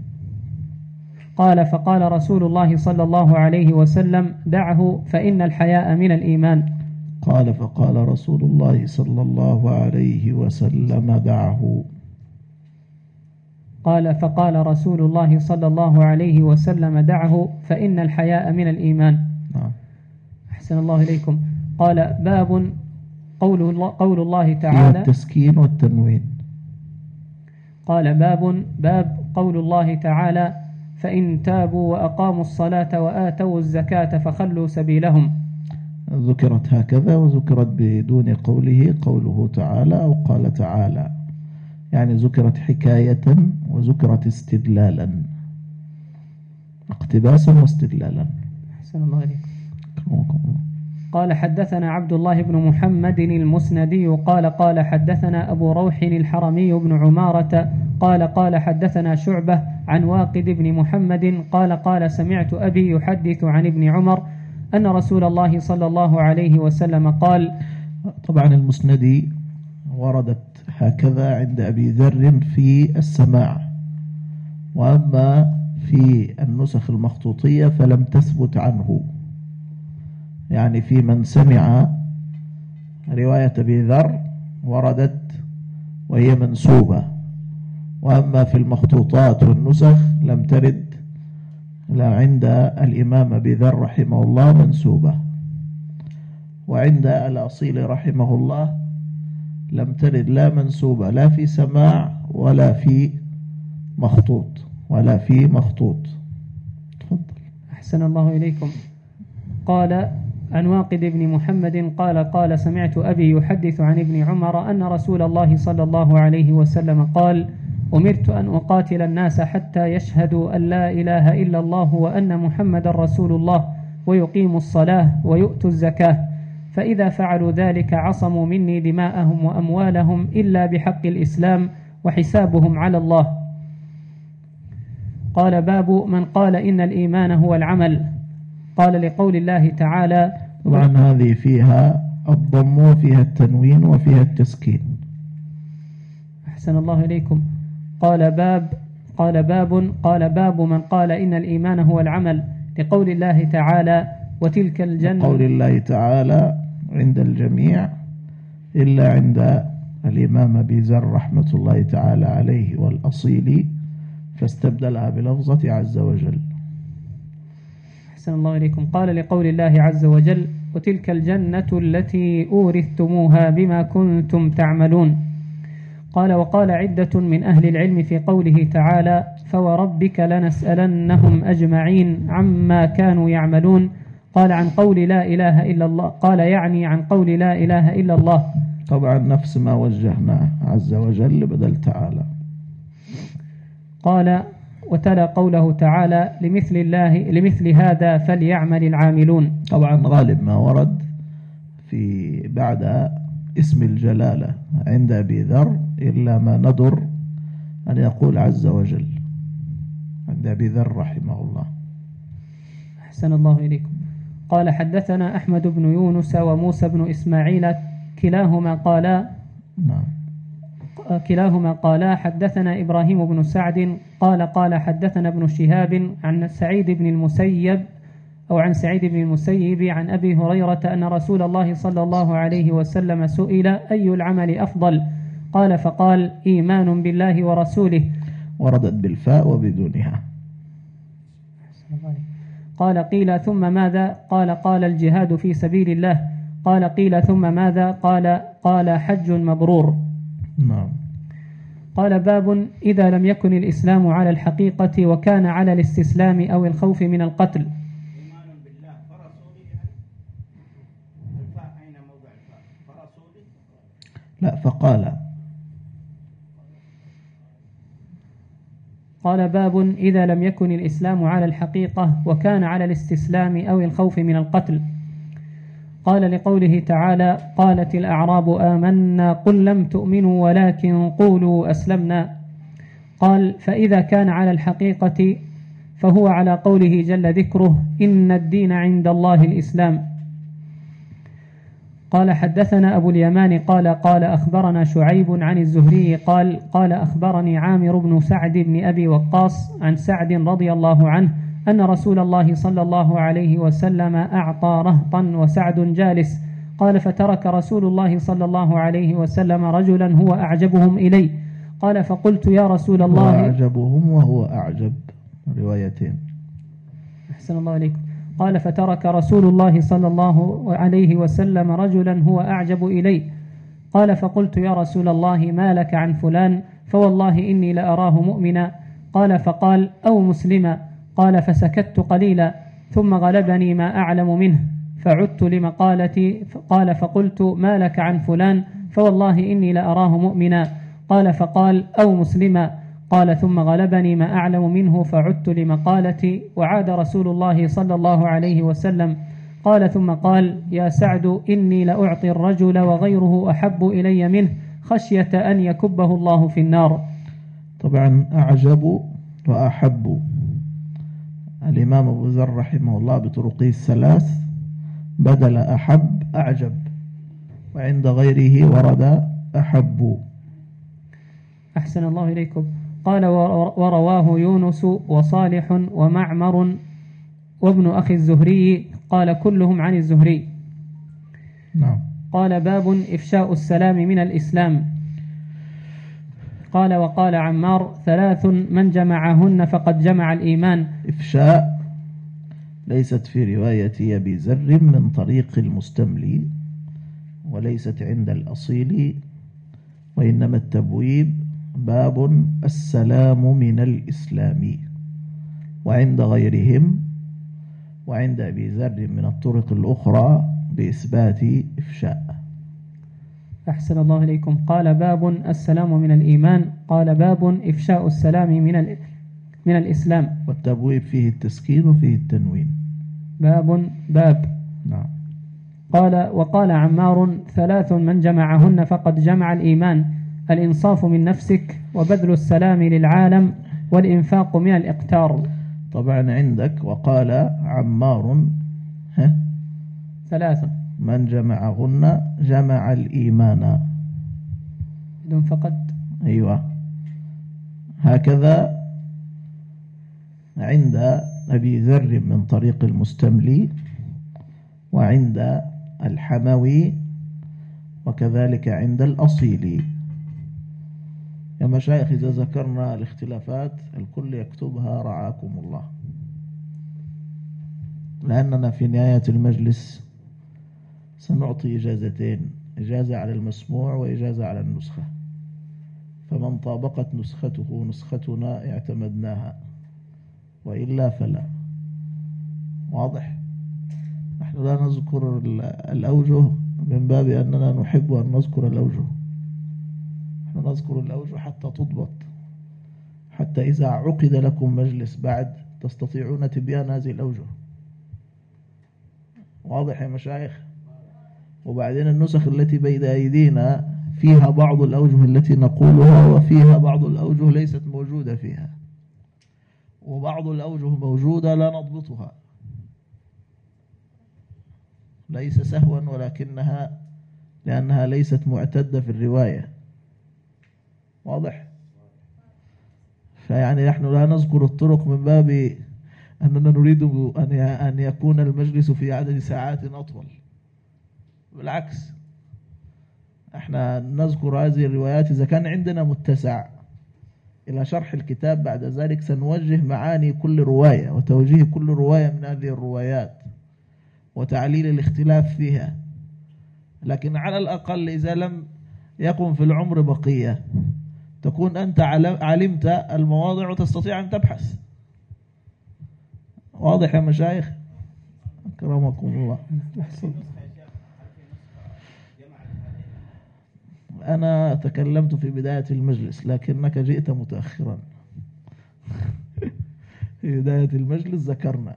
قال فقال رسول الله صلى الله عليه وسلم دعه فإن الحياء من الإيمان. قال فقال رسول الله صلى الله عليه وسلم دعه. قال فقال رسول الله صلى الله عليه وسلم دعه فإن الحياء من الإيمان. نعم. أحسن الله إليكم. قال باب قول الله, قول الله تعالى التسكين والتنوين. قال باب باب قول الله تعالى فإن تابوا وأقاموا الصلاة وآتوا الزكاة فخلوا سبيلهم. ذكرت هكذا وذكرت بدون قوله قوله تعالى أو قال تعالى، يعني ذكرت حكاية وذكرت استدلالا، اقتباسا واستدلالا. أحسن الله عليكم. قال حدثنا عبد الله بن محمد المسندي قال قال حدثنا أبو روح الحرمي بن عمارة قال قال حدثنا شعبة عن واقد بن محمد قال قال سمعت أبي يحدث عن ابن عمر أن رسول الله صلى الله عليه وسلم قال. طبعا المسندي وردت هكذا عند أبي ذر في السماع، وأما في النسخ المخطوطية فلم تثبت عنه، يعني في من سمع رواية أبي ذر وردت وهي منسوبة، وأما في المخطوطات والنسخ لم ترد لا عند الإمام أبي ذر رحمه الله منسوبة، وعند الأصيل رحمه الله لم ترد لا منسوبة لا في سماع ولا في مخطوط ولا في مخطوط. تفضل. أحسن الله إليكم. قال عن واقد بن محمد قال قال سمعت أبي يحدث عن ابن عمر أن رسول الله صلى الله عليه وسلم قال أمرت أن أقاتل الناس حتى يشهدوا أن لا إله إلا الله وأن محمد رسول الله ويقيموا الصلاة ويؤتوا الزكاة، فإذا فعلوا ذلك عصموا مني دماءهم وأموالهم إلا بحق الإسلام وحسابهم على الله. قال باب من قال إن الإيمان هو العمل. قال لقول الله تعالى. طبعا هذه فيها الضم وفيها التنوين وفيها التسكين. أحسن الله إليكم. قال باب قال باب قال باب من قال إن الإيمان هو العمل لقول الله تعالى وتلك الجنة. قول الله تعالى عند الجميع إلا عند الإمام أبي ذر رحمة الله تعالى عليه والأصيل، فاستبدلها بلفظة عز وجل. أحسن الله إليكم. قال لقول الله عز وجل: وتلك الجنة التي أورثتموها بما كنتم تعملون. قال: وقال عدة من أهل العلم في قوله تعالى: فوربك لنسألنهم أجمعين عما كانوا يعملون. قال: عن قول لا إله إلا الله، قال يعني عن قول لا إله إلا الله. طبعا نفس ما وجهناه عز وجل بدل تعالى. قال: وتلا قوله تعالى: لمثل الله لمثل هذا فليعمل العاملون. طبعا غالب ما ورد في بعد اسم الجلالة عند أبي ذر إلا ما ندر أن يقول عز وجل عند أبي ذر رحمه الله. أحسن الله إليكم. قال: حدثنا أحمد بن يونس وموسى بن إسماعيل كلاهما قالا نعم كلاهما قالا حدثنا إبراهيم بن سعد قال قال حدثنا ابن شهاب عن سعيد بن المسيب أو عن سعيد بن المسيب عن أبي هريرة أن رسول الله صلى الله عليه وسلم سئل: أي العمل أفضل؟ قال فقال: إيمان بالله ورسوله. وردت بالفاء وبدونها. قال: قيل ثم ماذا؟ قال: قال الجهاد في سبيل الله. قال: قيل ثم ماذا؟ قال: قال حج مبرور. نعم. قال: باب إذا لم يكن الإسلام على الحقيقة وكان على الاستسلام أو الخوف من القتل. إيمان بالله فرسوله، يعني الفاء أين موضع الفاء؟ فرسوله؟ لا، فقال. قال: باب إذا لم يكن الإسلام على الحقيقة وكان على الاستسلام أو الخوف من القتل. قال لقوله تعالى: قالت الأعراب آمنا قل لم تؤمنوا ولكن قولوا أسلمنا. قال: فإذا كان على الحقيقة فهو على قوله جل ذكره: إن الدين عند الله الإسلام. قال: حدثنا أبو اليمان قال قال أخبرنا شعيب عن الزهري قال قال أخبرني عامر بن سعد بن أبي وقاص عن سعد رضي الله عنه أن رسول الله صلى الله عليه وسلم أعطى رهطا وسعد جالس. قال: فترك رسول الله صلى الله عليه وسلم رجلا هو أعجبهم إلي. قال: فقلت يا رسول الله. هو أعجبهم وهو أعجب، روايتين. أحسن الله عليكم. قال: فترك رسول الله صلى الله عليه وسلم رجلا هو أعجب إلي. قال: فقلت يا رسول الله ما لك عن فلان؟ فوالله إني لأراه مؤمنا. قال: فقال: أو مسلما. قال: فسكت قليلا ثم غلبني ما أعلم منه فعدت لمقالتي. قال: فقلت ما لك عن فلان؟ فوالله إني لأراه مؤمنا. قال: فقال: أو مسلما. قال: ثم غلبني ما أعلم منه فعدت لمقالتي. وعاد رسول الله صلى الله عليه وسلم. قال: ثم قال: يا سعد إني لأعطي الرجل وغيره أحب إلي منه خشية أن يكبه الله في النار. طبعا أعجب وأحب الإمام أبو ذر رحمه الله بطرقه الثلاث بدل أحب أعجب، وعند غيره ورد أحب. أحسن الله إليكم. قال: ورواه يونس وصالح ومعمر وابن أخي الزهري قال كلهم عن الزهري. نعم. قال: باب إفشاء السلام من الإسلام. قال: وقال عمار: ثلاث من جمعهن فقد جمع الإيمان. إفشاء ليست في رواية أبي ذر من طريق المستملي، وليست عند الأصيل، وإنما التبويب باب السلام من الإسلام، وعند غيرهم وعند أبي ذر من الطرق الأخرى بإثبات إفشاء. أحسن الله إليكم. قال: باب السلام من الإيمان. قال: باب إفشاء السلام من من الإسلام. والتبويب فيه التسكين وفيه التنوين. باب باب. نعم. قال: وقال عمار: ثلاث من جمعهن فقد جمع الإيمان: الإنصاف من نفسك، وبذل السلام للعالم، والإنفاق من الإقتار. طبعا عندك وقال عمار ها ثلاث من جمعهن جمع الإيمان بدون فقط. أيوة، هكذا عند أبي ذر من طريق المستملي، وعند الحموي، وكذلك عند الأصيلي. يا مشايخ إذا ذكرنا الاختلافات الكل يكتبها رعاكم الله. لأننا في نهاية المجلس سنعطي إجازتين، إجازة على المسموع وإجازة على النسخة، فمن طابقت نسخته نسختنا اعتمدناها، وإلا فلا. واضح؟ نحن لا نذكر الأوجه من باب أننا نحب أن نذكر الأوجه، نحن نذكر الأوجه حتى تضبط، حتى إذا عقد لكم مجلس بعد تستطيعون تبيان هذه الأوجه. واضح يا مشايخ؟ وبعدين النسخ التي بين أيدينا فيها بعض الأوجه التي نقولها، وفيها بعض الأوجه ليست موجودة فيها، وبعض الأوجه موجودة لا نضبطها، ليس سهوا ولكنها لأنها ليست معتدة في الرواية. واضح؟ فيعني نحن لا نذكر الطرق من باب أننا نريد أن يكون المجلس في عدد ساعات أطول، بالعكس احنا نذكر هذه الروايات إذا كان عندنا متسع إلى شرح الكتاب. بعد ذلك سنوجه معاني كل رواية وتوجيه كل رواية من هذه الروايات وتعليل الاختلاف فيها، لكن على الأقل إذا لم يكن في العمر بقية تكون أنت علمت المواضع وتستطيع أن تبحث. واضح يا مشايخ؟ أكرمكم الله. أنا تكلمت في بداية المجلس لكنك جئت متأخرا. في بداية المجلس ذكرنا،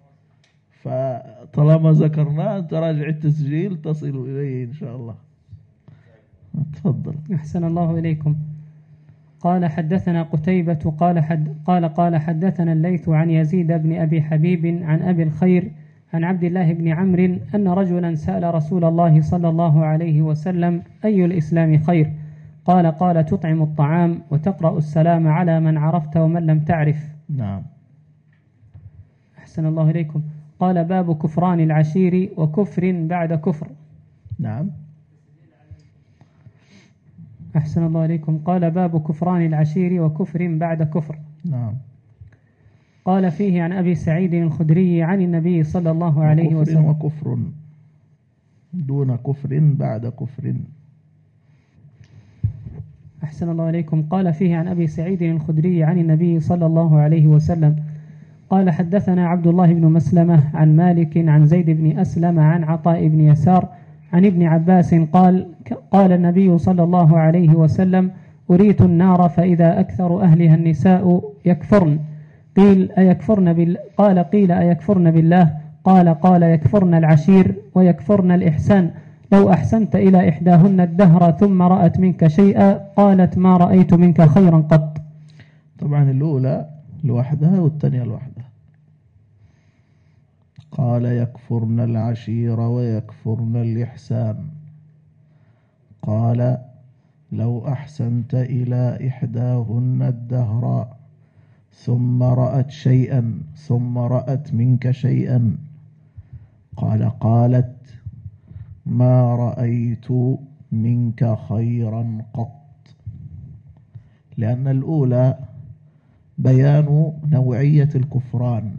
فطالما ذكرنا أنت راجع التسجيل تصل إليه إن شاء الله. تفضل. أحسن الله إليكم. قال حدثنا قتيبة قال حد قال قال حدثنا الليث عن يزيد بن أبي حبيب عن أبي الخير عن عبد الله بن عمرو أن رجلا سأل رسول الله صلى الله عليه وسلم: أي الإسلام خير؟ قال: قال تطعم الطعام وتقرأ السلام على من عرفت ومن لم تعرف. نعم. أحسن الله إليكم. قال: باب كفران العشير وكفر بعد كفر. نعم. أحسن الله إليكم. قال: باب كفران العشير وكفر بعد كفر. نعم. قال فيه عن أبي سعيد الخدري عن النبي صلى الله عليه وسلم. وكفر دون كفر بعد كفر. أحسن الله إليكم. قال فيه عن أبي سعيد الخدري عن النبي صلى الله عليه وسلم قال: حدثنا عبد الله بن مسلمة عن مالك عن زيد بن أسلم عن عطاء بن يسار عن ابن عباس قال: قال النبي صلى الله عليه وسلم: أريت النار فإذا أكثر أهلها النساء يكفرن. قيل أيكفرن بال... قال قيل أيكفرن بالله؟ قال قال يكفرن العشير ويكفرن الإحسان. لو أحسنت إلى إحداهن الدهر ثم رأت منك شيئا قالت ما رأيت منك خيرا قط. طبعا الأولى لوحدها والثانية لوحدها. قال يكفرن العشير ويكفرن الإحسان. قال لو أحسنت إلى إحداهن الدهر ثم رأت شيئا ثم رأت منك شيئا قال قالت ما رأيت منك خيرا قط. لأن الأولى بيان نوعية الكفران،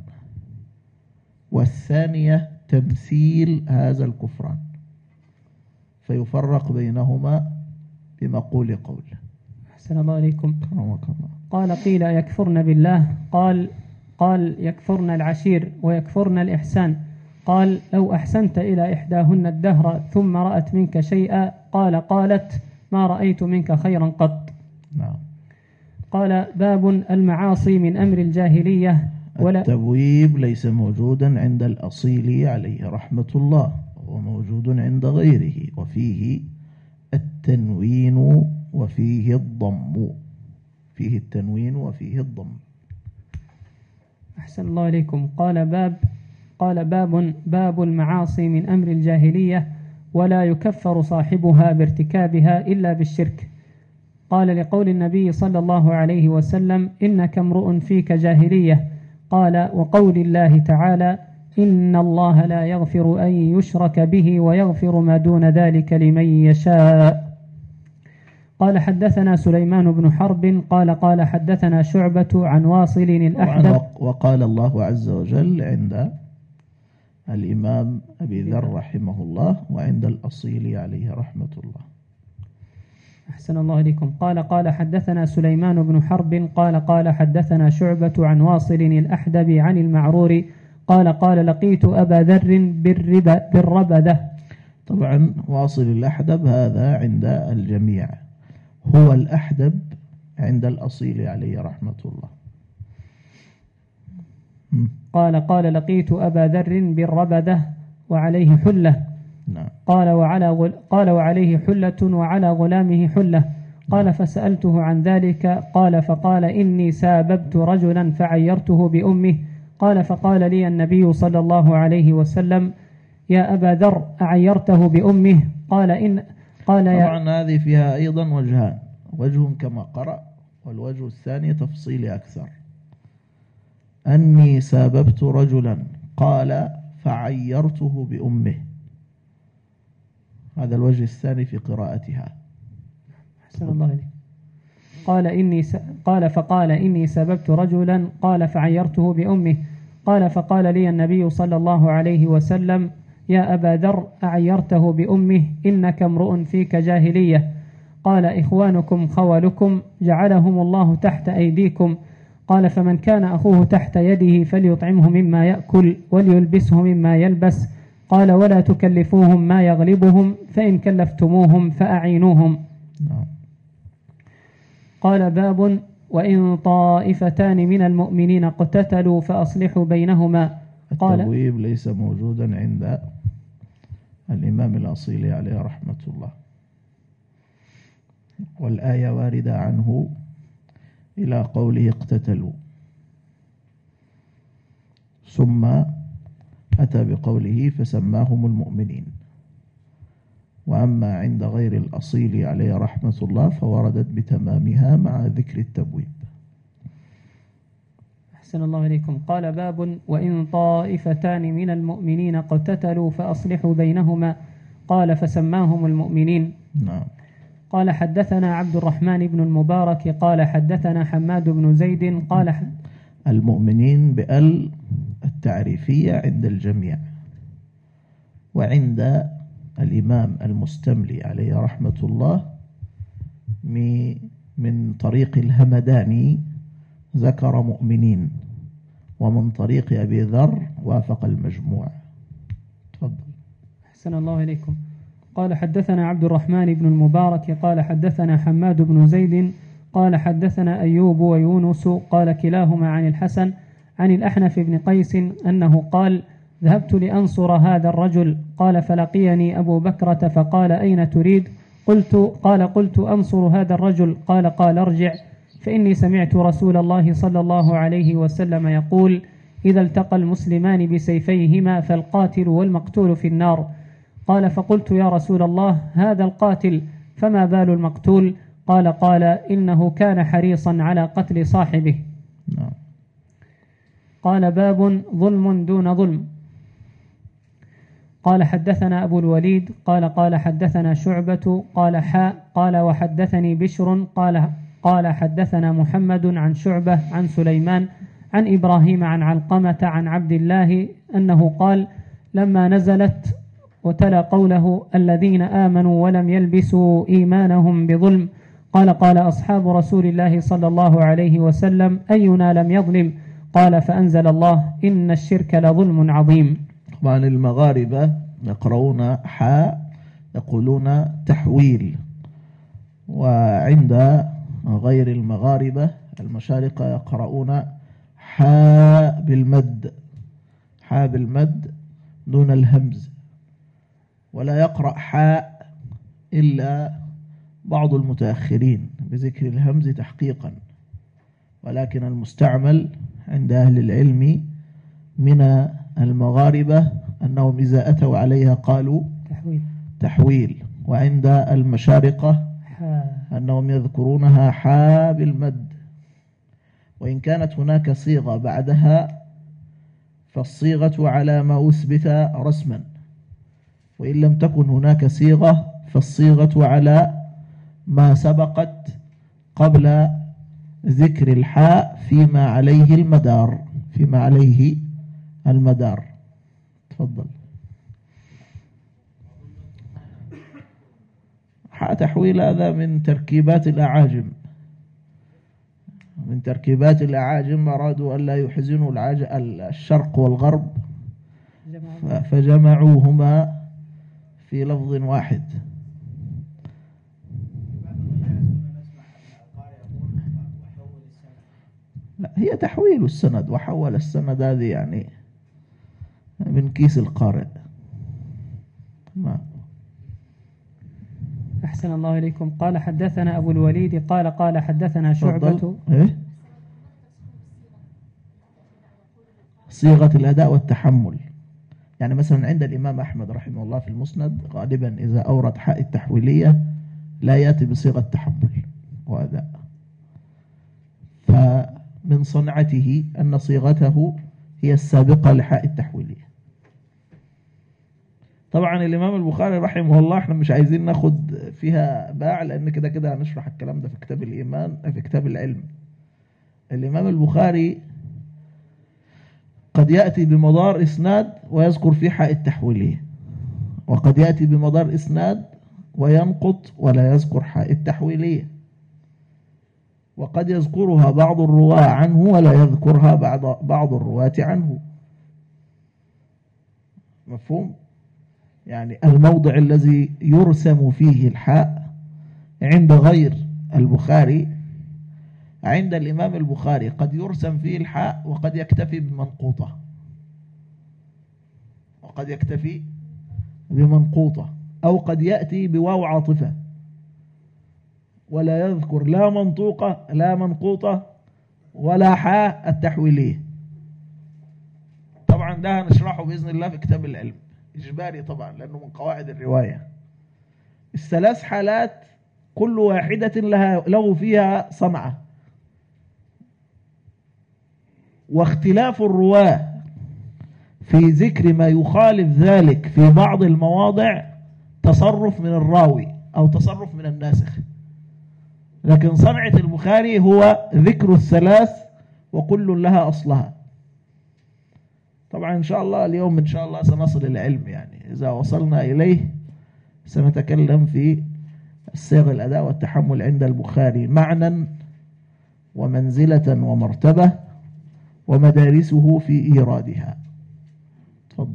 والثانية تمثيل هذا الكفران، فيفرق بينهما بمقول قول. أحسن الله عليكم. قال قيل يكفرن بالله؟ قال قال يكفرن العشير ويكفرن الإحسان. قال لو أحسنت إلى إحداهن الدهر ثم رأت منك شيئا قال قالت ما رأيت منك خيرا قط. نعم. قال باب المعاصي من أمر الجاهلية. ولا التبويب ليس موجودا عند الأصيل عليه رحمة الله، هو موجود عند غيره، وفيه التنوين وفيه الضم، فيه التنوين وفيه الضم. أحسن الله إليكم. قال باب قال باب باب المعاصي من أمر الجاهلية ولا يكفر صاحبها بارتكابها إلا بالشرك. قال لقول النبي صلى الله عليه وسلم إنك امرؤ فيك جاهلية. قال وقول الله تعالى إن الله لا يغفر أن يشرك به ويغفر ما دون ذلك لمن يشاء. قال حدثنا سليمان بن حرب قال قال حدثنا شعبة عن واصل الأحدب. وقال الله عز وجل عند الإمام أبي ذر رحمه الله وعند الأصيل عليه رحمة الله. أحسن الله إليكم. قال قال حدثنا سليمان بن حرب قال قال حدثنا شعبة عن واصل الأحدب عن المعرور قال قال لقيت أبا ذر بالربذة. طبعا واصل الأحدب هذا عند الجميع، هو الأحدب عند الأصيل عليه رحمة الله. قال قال لقيت أبا ذر بالربذة وعليه حلة. نعم. قال وعلى غل... قال وعليه حلة وعلى غلامه حلة. قال فسألته عن ذلك قال فقال إني ساببت رجلا فعيرته بأمه. قال فقال لي النبي صلى الله عليه وسلم يا أبا ذر أعيرته بأمه؟ قال إن قال يا طبعا هذه فيها أيضا وجهان، وجه كما قرأ والوجه الثاني تفصيلي أكثر. أني ساببت رجلا قال فعيرته بأمه، هذا الوجه الثاني في قراءتها. أحسن الله إليك. قال إني س... قال فقال إني سببت رجلا قال فعيرته بأمه. قال فقال لي النبي صلى الله عليه وسلم يا أبا ذر أعيرته بأمه إنك امرؤ فيك جاهلية. قال إخوانكم خولكم جعلهم الله تحت أيديكم. قال فمن كان أخوه تحت يده فليطعمه مما يأكل وليلبسه مما يلبس. قال ولا تكلفوهم ما يغلبهم فإن كلفتموهم فأعينوهم. قال باب وإن طائفتان من المؤمنين اقتتلوا فأصلحوا بينهما. قال التبويب ليس موجودا عند الإمام الأصيلي عليه رحمة الله، والآية واردة عنه إلى قوله اقتتلوا، ثم أتى بقوله فسماهم المؤمنين. وأما عند غير الأصيل عليه رحمة الله فوردت بتمامها مع ذكر التبويب. أحسن الله إليكم. قال باب وإن طائفتان من المؤمنين اقتتلوا فأصلحوا بينهما. قال فسماهم المؤمنين. نعم. قال حدثنا عبد الرحمن بن المبارك قال حدثنا حماد بن زيد قال حد المؤمنين بأل التعريفية عند الجميع، وعند الإمام المستملي عليه رحمة الله من طريق الهمداني ذكر مؤمنين، ومن طريق أبي ذر وافق المجموع. تفضل. أحسن الله إليكم. قال حدثنا عبد الرحمن بن المبارك قال حدثنا حماد بن زيد قال حدثنا أيوب ويونس قال كلاهما عن الحسن عن الأحنف بن قيس أنه قال ذهبت لأنصر هذا الرجل. قال فلقيني أبو بكرة فقال أين تريد؟ قلت قال قلت أنصر هذا الرجل. قال قال ارجع فإني سمعت رسول الله صلى الله عليه وسلم يقول إذا التقى المسلمان بسيفيهما فالقاتل والمقتول في النار. قال فقلت يا رسول الله هذا القاتل فما بال المقتول؟ قال قال إنه كان حريصا على قتل صاحبه. قال باب ظلم دون ظلم. قال حدثنا أبو الوليد قال قال حدثنا شعبة قال حاء قال وحدثني بشر قال قال حدثنا محمد عن شعبة عن سليمان عن إبراهيم عن علقمة عن عبد الله أنه قال لما نزلت وتلا قوله الذين آمنوا ولم يلبسوا إيمانهم بظلم قال قال أصحاب رسول الله صلى الله عليه وسلم أينا لم يظلم؟ قال فأنزل الله إن الشرك لظلم عظيم. طبعا المغاربة يقرؤون حاء يقولون تحويل، وعند غير المغاربة المشارقة يقرؤون حاء بالمد، حاء بالمد دون الهمز، ولا يقرأ حاء إلا بعض المتأخرين بذكر الهمز تحقيقا، ولكن المستعمل عند أهل العلم من المغاربة أنهم إذا أتوا عليها قالوا تحويل, تحويل. وعند المشارقة أنهم يذكرونها حاء بالمد، وإن كانت هناك صيغة بعدها فالصيغة على ما أثبت رسما، وإن لم تكن هناك صيغة فالصيغة على ما سبقت قبل ذكر الحاء فيما عليه المدار فيما عليه المدار. تفضل. حاء تحويل هذا من تركيبات الأعاجم، من تركيبات الأعاجم، أرادوا أن لا يحزنوا الشرق والغرب فجمعوهما في لفظ واحد. لا، هي تحويل السند، وحول السند هذه يعني من كيس القارئ. ما أحسن الله إليكم. قال حدثنا أبو الوليد قال قال حدثنا شعبة. إيه؟ صيغة الأداء والتحمل. يعني مثلا عند الإمام أحمد رحمه الله في المسند غالبا إذا أورد حاء التحويلية لا يأتي بصيغة تحمل وأداء، فمن صنعته أن صيغته هي السابقة لحاء التحويلية. طبعا الإمام البخاري رحمه الله احنا مش عايزين ناخد فيها باع، لأن كده كده هنشرح الكلام ده في كتاب الإيمان في كتاب العلم. الإمام البخاري قد يأتي بمدار إسناد ويذكر فيه حاء التحويلية، وقد يأتي بمدار إسناد وينقط ولا يذكر حاء التحويلية، وقد يذكرها بعض الرواة عنه ولا يذكرها بعض بعض الرواة عنه. مفهوم؟ يعني الموضع الذي يرسم فيه الحاء عند غير البخاري عند الإمام البخاري قد يرسم فيه الحاء وقد يكتفي بمنقوطة، وقد يكتفي بمنقوطة، أو قد يأتي بواو عاطفة ولا يذكر لا منطوقة لا منقوطة ولا حاء التحويلية. طبعا ده هنشرحه بإذن الله في كتاب العلم، إجباري طبعا لأنه من قواعد الرواية. الثلاث حالات كل واحدة لها له فيها صنعة، واختلاف الرواة في ذكر ما يخالف ذلك في بعض المواضع تصرف من الراوي أو تصرف من الناسخ، لكن صنعة البخاري هو ذكر الثلاث وكل لها أصلها. طبعا إن شاء الله اليوم إن شاء الله سنصل العلم، يعني إذا وصلنا إليه سنتكلم في الصيغ الأداء والتحمل عند البخاري معنى ومنزلة ومرتبة ومدارسه في إيرادها. تفضل.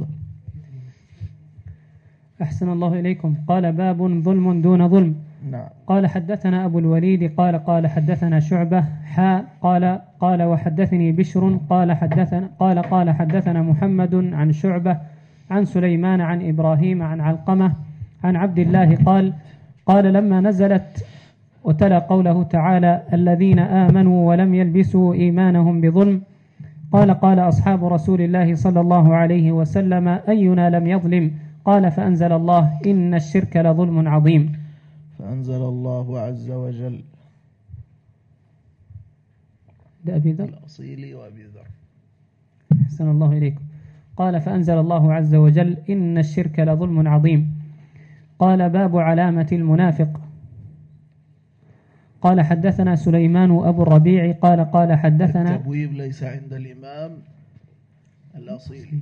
أحسن الله إليكم. قال باب ظلم دون ظلم. نعم. قال حدثنا أبو الوليد قال قال حدثنا شعبة حاء قال قال وحدثني بشر قال حدثنا قال قال حدثنا محمد عن شعبة عن سليمان عن إبراهيم عن علقمة عن عبد الله قال قال لما نزلت وتلا قوله تعالى الذين آمنوا ولم يلبسوا إيمانهم بظلم قال قال أصحاب رسول الله صلى الله عليه وسلم أينا لم يظلم قال فأنزل الله إن الشرك لظلم عظيم. فأنزل الله عز وجل ده أبي ذر الأصيلي وأبي ذر. أحسن الله إليكم. قال فأنزل الله عز وجل إن الشرك لظلم عظيم. قال باب علامة المنافق. قال حدثنا سليمان أبو الربيع قال قال حدثنا التبويب ليس عند الإمام الأصيلي.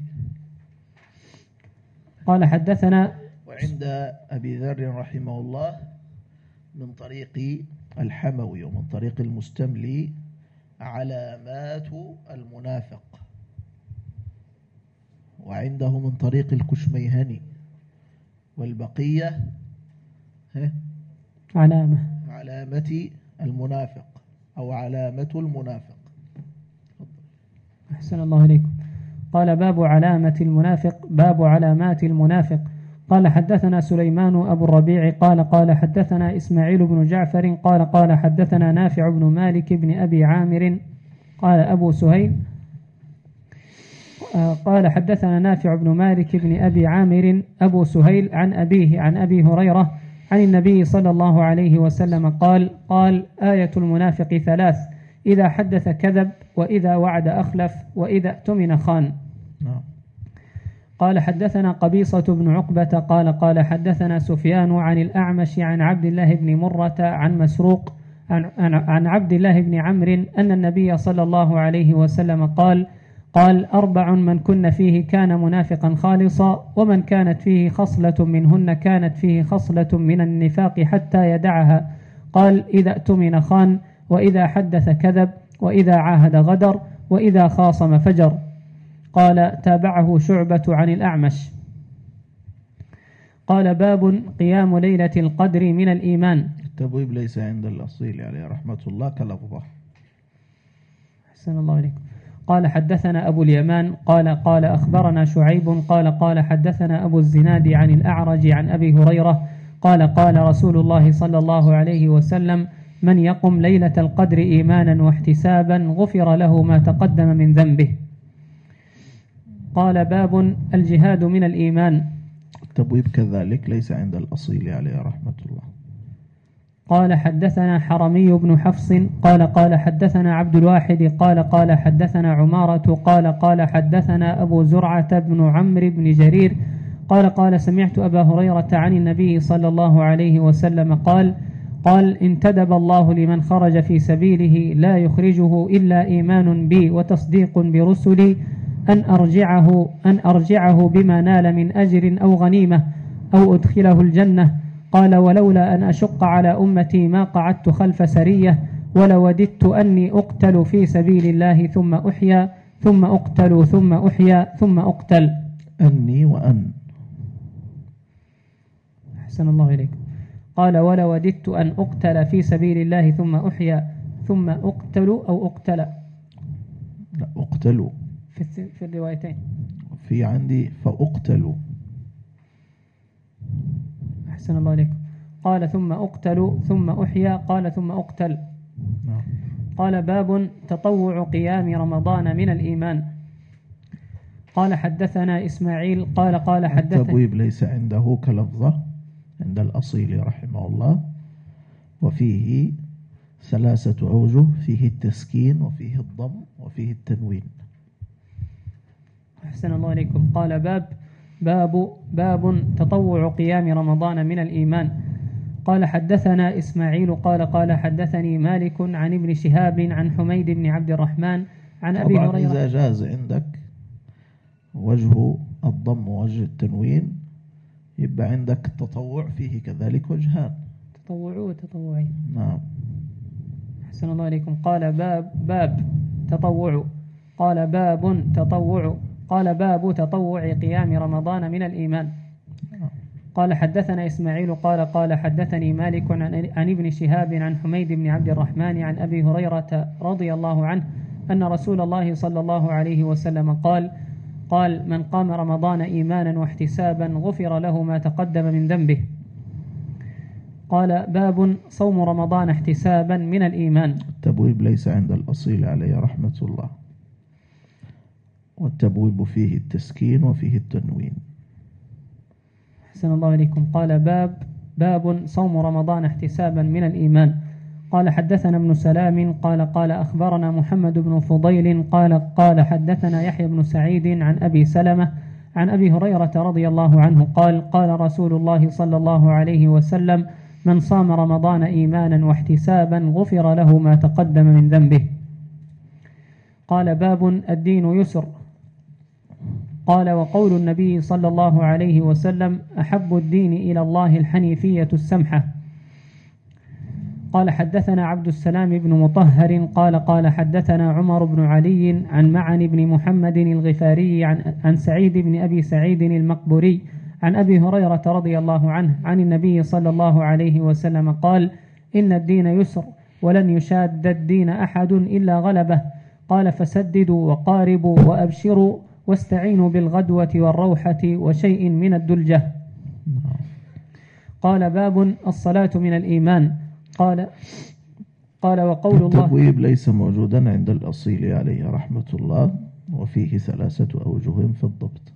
قال حدثنا وعند أبي ذر رحمه الله من طريق الحموي ومن طريق المستملي علامات المنافق، وعنده من طريق الكشميهني، والبقية علامة علامة المنافق أو علامة المنافق. أحسن الله إليكم. قال باب علامة المنافق باب علامات المنافق. قال حدثنا سليمان أبو الربيع قال قال حدثنا إسماعيل بن جعفر قال قال حدثنا نافع بن مالك بن أبي عامر قال أبو سهيل قال حدثنا نافع بن مالك بن أبي عامر أبو سهيل عن أبيه عن أبي هريرة عن النبي صلى الله عليه وسلم قال قال آية المنافق ثلاث إذا حدث كذب وإذا وعد أخلف وإذا اؤتمن خان. قال حدثنا قبيصة بن عقبة قال قال حدثنا سفيان عن الأعمش عن عبد الله بن مرة عن مسروق عن, عن, عن عبد الله بن عمرو أن النبي صلى الله عليه وسلم قال قال أربع من كن فيه كان منافقا خالصا، ومن كانت فيه خصلة منهن كانت فيه خصلة من النفاق حتى يدعها. قال إذا اؤتمن خان، وإذا حدث كذب، وإذا عاهد غدر، وإذا خاصم فجر. قال تابعه شعبة عن الأعمش. قال باب قيام ليلة القدر من الإيمان. التبويب ليس عند الأصيل عليه رحمة الله كلفظة. أحسن الله عليكم. قال حدثنا أبو اليمان قال قال أخبرنا شعيب قال قال حدثنا أبو الزناد عن الأعرج عن أبي هريرة قال قال رسول الله صلى الله عليه وسلم من يقم ليلة القدر إيمانا واحتسابا غفر له ما تقدم من ذنبه. قال باب الجهاد من الإيمان. التبويب كذلك ليس عند الأصيل عليه رحمة الله. قال حدثنا حرمي بن حفص قال قال حدثنا عبد الواحد قال قال حدثنا عمارة قال قال حدثنا أبو زرعة بن عمرو بن جرير قال قال سمعت أبا هريرة عن النبي صلى الله عليه وسلم قال قال انتدب الله لمن خرج في سبيله لا يخرجه إلا إيمان بي وتصديق برسلي أن أرجعه أن أرجعه بما نال من أجر أو غنيمة أو أدخله الجنة. قال ولولا أن أشق على أمتي ما قعدت خلف سرية ولوددت أني أقتل في سبيل الله ثم أحيا ثم أقتل ثم أحيا ثم أقتل. أني وأن. أحسن الله إليك. قال ولوددت أن أقتل في سبيل الله ثم أحيا ثم أقتل أو أقتل. لا أقتل في في الروايتين. في عندي فأقتل. أحسن الله عليكم. قال ثم أقتل ثم أحيا قال ثم أقتل. نعم. قال باب تطوع قيام رمضان من الإيمان. قال حدثنا إسماعيل قال قال حدثنا. التبويب ليس عنده كلفظة عند الأصيل رحمه الله، وفيه ثلاثة أوجه، فيه التسكين وفيه الضم وفيه التنوين. أحسن الله عليكم. قال باب باب باب تطوع قيام رمضان من الإيمان. قال حدثنا إسماعيل قال قال حدثني مالك عن ابن شهاب عن حميد بن عبد الرحمن عن أبي طبعا هريرة. إذا جاز عندك وجه الضم ووجه التنوين يبقى عندك التطوع فيه كذلك وجهان، تطوعوا وتطوعي. نعم. أحسن الله عليكم. قال باب باب تطوع قال باب تطوع قال باب تطوع قيام رمضان من الإيمان. قال حدثنا إسماعيل قال قال حدثني مالك عن ابن شهاب عن حميد بن عبد الرحمن عن أبي هريرة رضي الله عنه أن رسول الله صلى الله عليه وسلم قال قال من قام رمضان إيمانا واحتسابا غفر له ما تقدم من ذنبه. قال باب صوم رمضان احتسابا من الإيمان. التبويب ليس عند الأصيل عليه رحمة الله، والتبويب فيه التسكين وفيه التنوين. أحسن الله عليكم. قال باب باب صوم رمضان احتسابا من الإيمان. قال حدثنا ابن سلام قال قال أخبرنا محمد بن فضيل قال قال حدثنا يحيى بن سعيد عن أبي سلمة عن أبي هريرة رضي الله عنه قال قال رسول الله صلى الله عليه وسلم من صام رمضان إيمانا واحتسابا غفر له ما تقدم من ذنبه. قال باب الدين يسر. قال وقول النبي صلى الله عليه وسلم أحب الدين إلى الله الحنيفية السمحة. قال حدثنا عبد السلام بن مطهر قال قال حدثنا عمر بن علي عن معن بن محمد الغفاري عن, عن سعيد بن أبي سعيد المقبوري عن أبي هريرة رضي الله عنه عن النبي صلى الله عليه وسلم قال إن الدين يسر ولن يشاد الدين أحد إلا غلبه. قال فسددوا وقاربوا وأبشروا واستعينوا بالغدوة والروحة وشيء من الدلجة. قال باب الصلاة من الإيمان. قال قال وقول الله. التبويب ليس موجودا عند الأصيل عليه رحمة الله، وفيه ثلاثة أوجه في الضبط،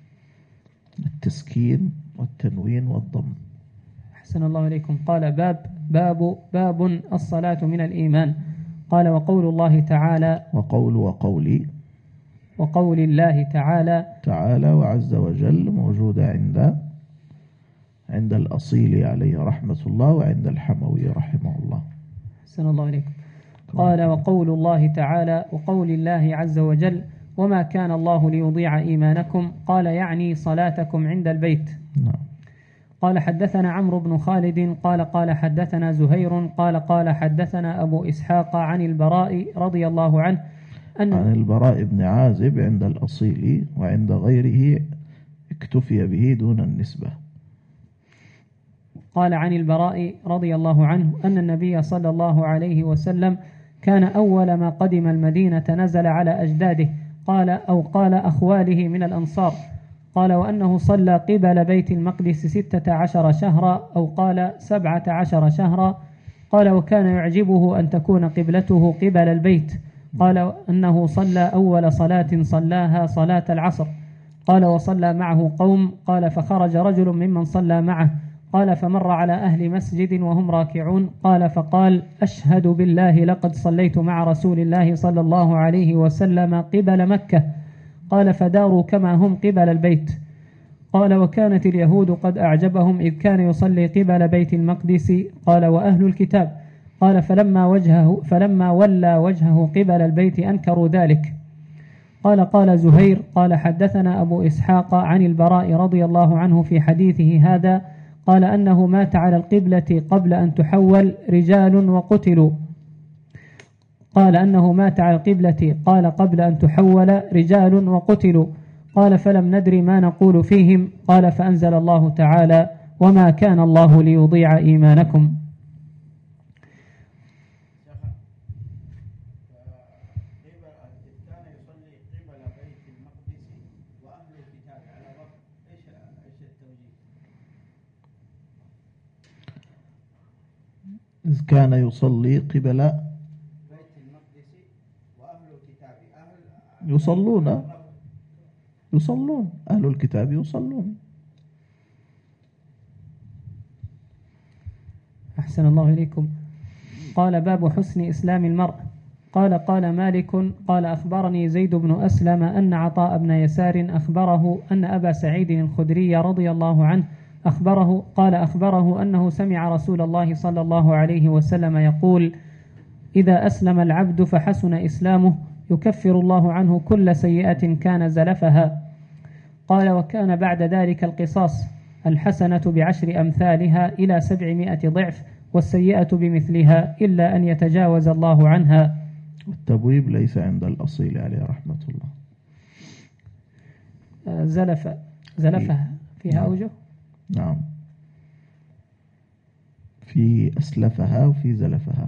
التسكين والتنوين والضم. أحسن الله عليكم. قال باب باب باب الصلاة من الإيمان. قال وقول الله تعالى وقول وقولي وقول الله تعالى تعالى وعز وجل موجودة عند عند الأصيل عليه رحمة الله وعند الحموي رحمه الله. أحسن الله عليكم. قال وقول الله تعالى وقول الله عز وجل وما كان الله ليضيع إيمانكم قال يعني صلاتكم عند البيت. نعم. قال حدثنا عمرو بن خالد قال قال حدثنا زهير قال قال حدثنا أبو إسحاق عن البراء رضي الله عنه أن عن البراء بن عازب عند الأصيل، وعند غيره اكتفي به دون النسبة. قال عن البراء رضي الله عنه أن النبي صلى الله عليه وسلم كان أول ما قدم المدينة نزل على أجداده قال أو قال أخواله من الأنصار، قال وأنه صلى قبل بيت المقدس ستة عشر شهرا أو قال سبعة عشر شهرا. قال وكان يعجبه أن تكون قبلته قبل البيت. قال أنه صلى أول صلاة صلاها صلاة العصر. قال وصلى معه قوم. قال فخرج رجل ممن صلى معه. قال فمر على أهل مسجد وهم راكعون. قال فقال أشهد بالله لقد صليت مع رسول الله صلى الله عليه وسلم قبل مكة. قال فداروا كما هم قبل البيت. قال وكانت اليهود قد أعجبهم إذ كان يصلي قبل بيت المقدس. قال وأهل الكتاب. قال فلما وجهه فلما ولى وجهه قبل البيت أنكروا ذلك. قال قال زهير قال حدثنا أبو إسحاق عن البراء رضي الله عنه في حديثه هذا قال أنه مات على القبلة قبل أن تحول رجال وقتلوا. قال أنه مات على القبلة قال قبل أن تحول رجال وقتلوا. قال فلم ندري ما نقول فيهم. قال فأنزل الله تعالى وما كان الله ليضيع إيمانكم. كان يصلي قبل بيت المقدس وأهل الكتاب على وقت إيش إيش التوجيه؟ إذ كان يصلي قبل بيت المقدس وأهل الكتاب أهل يصلون يصلون أهل الكتاب يصلون. أحسن الله إليكم. قال باب حسن إسلام المرء. قال قال مالك قال أخبرني زيد بن أسلم أن عطاء بن يسار أخبره أن أبا سعيد الخدري رضي الله عنه أخبره قال أخبره أنه سمع رسول الله صلى الله عليه وسلم يقول إذا أسلم العبد فحسن إسلامه يكفر الله عنه كل سيئة كان زلفها. قال وكان بعد ذلك القصاص الحسنة بعشر أمثالها إلى سبعمائة ضعف والسيئة بمثلها إلا أن يتجاوز الله عنها. التبويب ليس عند الأصيل عليه رحمة الله. زلف زلفها فيها نعم. أوجه. نعم، في أسلفها وفي زلفها.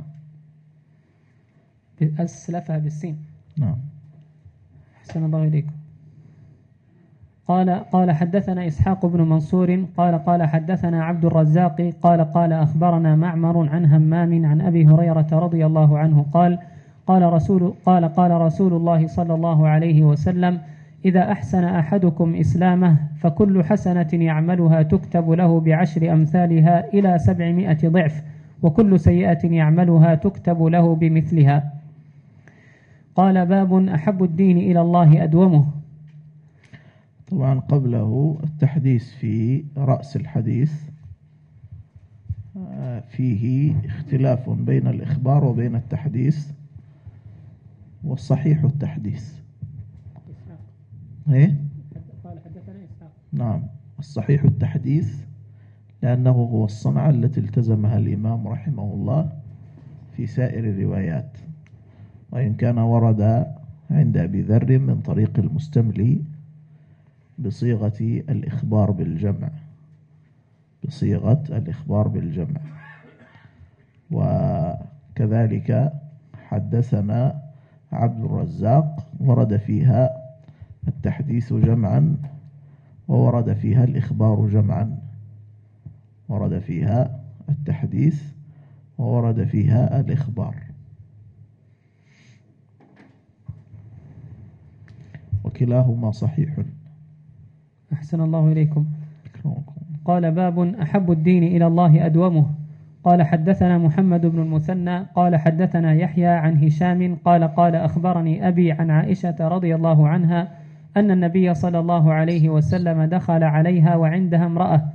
أسلفها بالسين. نعم. أحسن الله إليكم. قال قال حدثنا إسحاق بن منصور قال قال حدثنا عبد الرزاق قال قال أخبرنا معمر عن همام عن أبي هريرة رضي الله عنه قال قال رسول قال قال رسول الله صلى الله عليه وسلم إذا أحسن أحدكم إسلامه فكل حسنة يعملها تكتب له بعشر أمثالها إلى سبعمائة ضعف وكل سيئة يعملها تكتب له بمثلها. قال باب أحب الدين إلى الله أدومه. طبعا قبله التحديث في رأس الحديث فيه اختلاف بين الإخبار وبين التحديث، والصحيح التحديث. إيه؟ قال حدثنا إسحاق. نعم، الصحيح التحديث لأنه هو الصنعة التي التزمها الإمام رحمه الله في سائر الروايات، وإن كان ورد عند أبي ذر من طريق المستملي بصيغة الإخبار بالجمع بصيغة الإخبار بالجمع وكذلك حدثنا عبد الرزاق ورد فيها التحديث جمعا وورد فيها الإخبار جمعا، ورد فيها التحديث وورد فيها الإخبار، وكلاهما صحيح. أحسن الله إليكم. قال باب أحب الدين إلى الله أدومه. قال حدثنا محمد بن المثنى قال حدثنا يحيى عن هشام قال قال أخبرني أبي عن عائشة رضي الله عنها أن النبي صلى الله عليه وسلم دخل عليها وعندها امرأة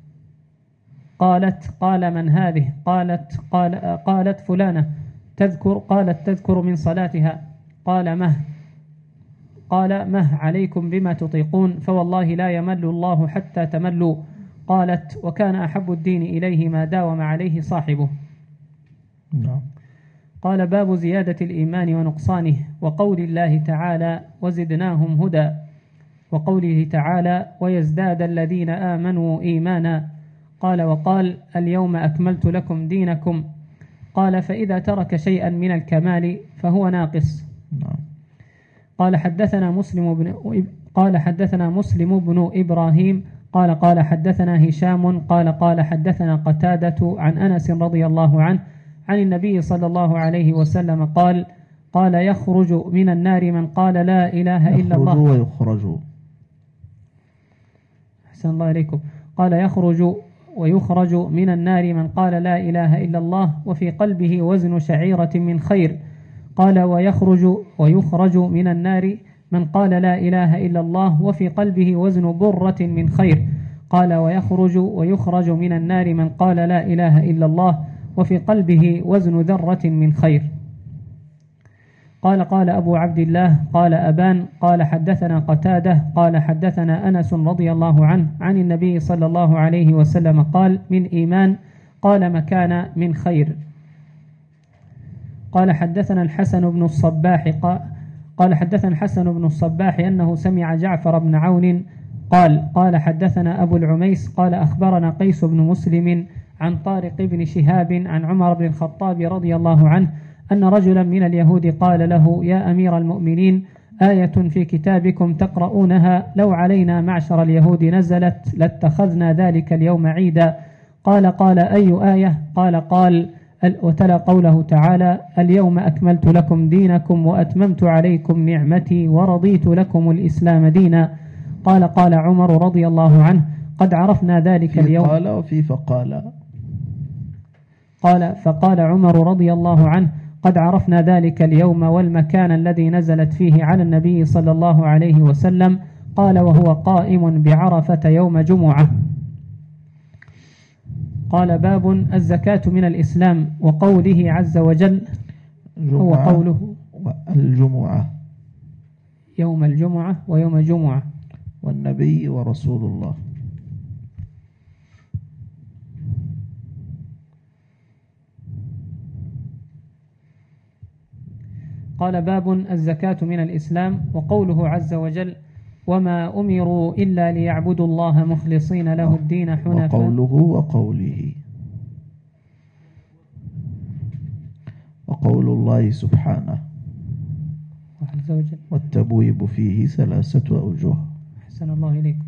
قالت قال من هذه؟ قالت قال قالت فلانة تذكر قالت تذكر من صلاتها. قال مه قال مه عليكم بما تطيقون فوالله لا يمل الله حتى تملوا. قالت وكان أحب الدين إليه ما داوم عليه صاحبه. نعم. قال باب زيادة الإيمان ونقصانه وقول الله تعالى وزدناهم هدى، وقوله تعالى ويزداد الذين آمنوا إيمانا. قال وقال اليوم أكملت لكم دينكم. قال فإذا ترك شيئا من الكمال فهو ناقص. نعم. قال حدثنا مسلم بن قال حدثنا مسلم بن إبراهيم قال قال حدثنا هشام قال قال حدثنا قتادة عن أنس رضي الله عنه عن النبي صلى الله عليه وسلم قال قال يخرج من النار من قال لا إله إلا الله ويخرج. أحسن الله إليكم. قال يخرج ويخرج من النار من قال لا إله إلا الله وفي قلبه وزن شعيرة من خير. قال ويخرج ويخرج من النار من قال لا إله إلا الله وفي قلبه وزن برة من خير. قال ويخرج ويخرج من النار من قال لا إله إلا الله وفي قلبه وزن ذرة من خير. قال قال أبو عبد الله قال أبان قال حدثنا قتادة قال حدثنا أنس رضي الله عنه عن النبي صلى الله عليه وسلم قال من إيمان قال مكان من خير. قال حدثنا الحسن بن الصباح قال حدثنا الحسن بن الصباح أنه سمع جعفر بن عون قال قال حدثنا أبو العميس قال أخبرنا قيس بن مسلم عن طارق بن شهاب عن عمر بن الخطاب رضي الله عنه أن رجلا من اليهود قال له يا أمير المؤمنين آية في كتابكم تقرؤونها لو علينا معشر اليهود نزلت لاتخذنا ذلك اليوم عيدا. قال قال أي آية؟ قال قال وتلا قوله تعالى اليوم أكملت لكم دينكم وأتممت عليكم نعمتي ورضيت لكم الإسلام دينا. قال قال عمر رضي الله عنه قد عرفنا ذلك اليوم. قال وفي فقال قال فقال عمر رضي الله عنه قد عرفنا ذلك اليوم والمكان الذي نزلت فيه على النبي صلى الله عليه وسلم. قال وهو قائم بعرفة يوم جمعة. قال باب الزكاة من الإسلام وقوله عز وجل هو قوله الجمعة يوم الجمعة ويوم جمعة والنبي ورسول الله. قال باب الزكاة من الإسلام وقوله عز وجل وما أمروا إلا ليعبدوا الله مخلصين له الدين حنفاء. وقوله وقوله وقول الله سبحانه عز وجل والتبويب فيه ثلاثة أوجه. أحسن الله إليكم.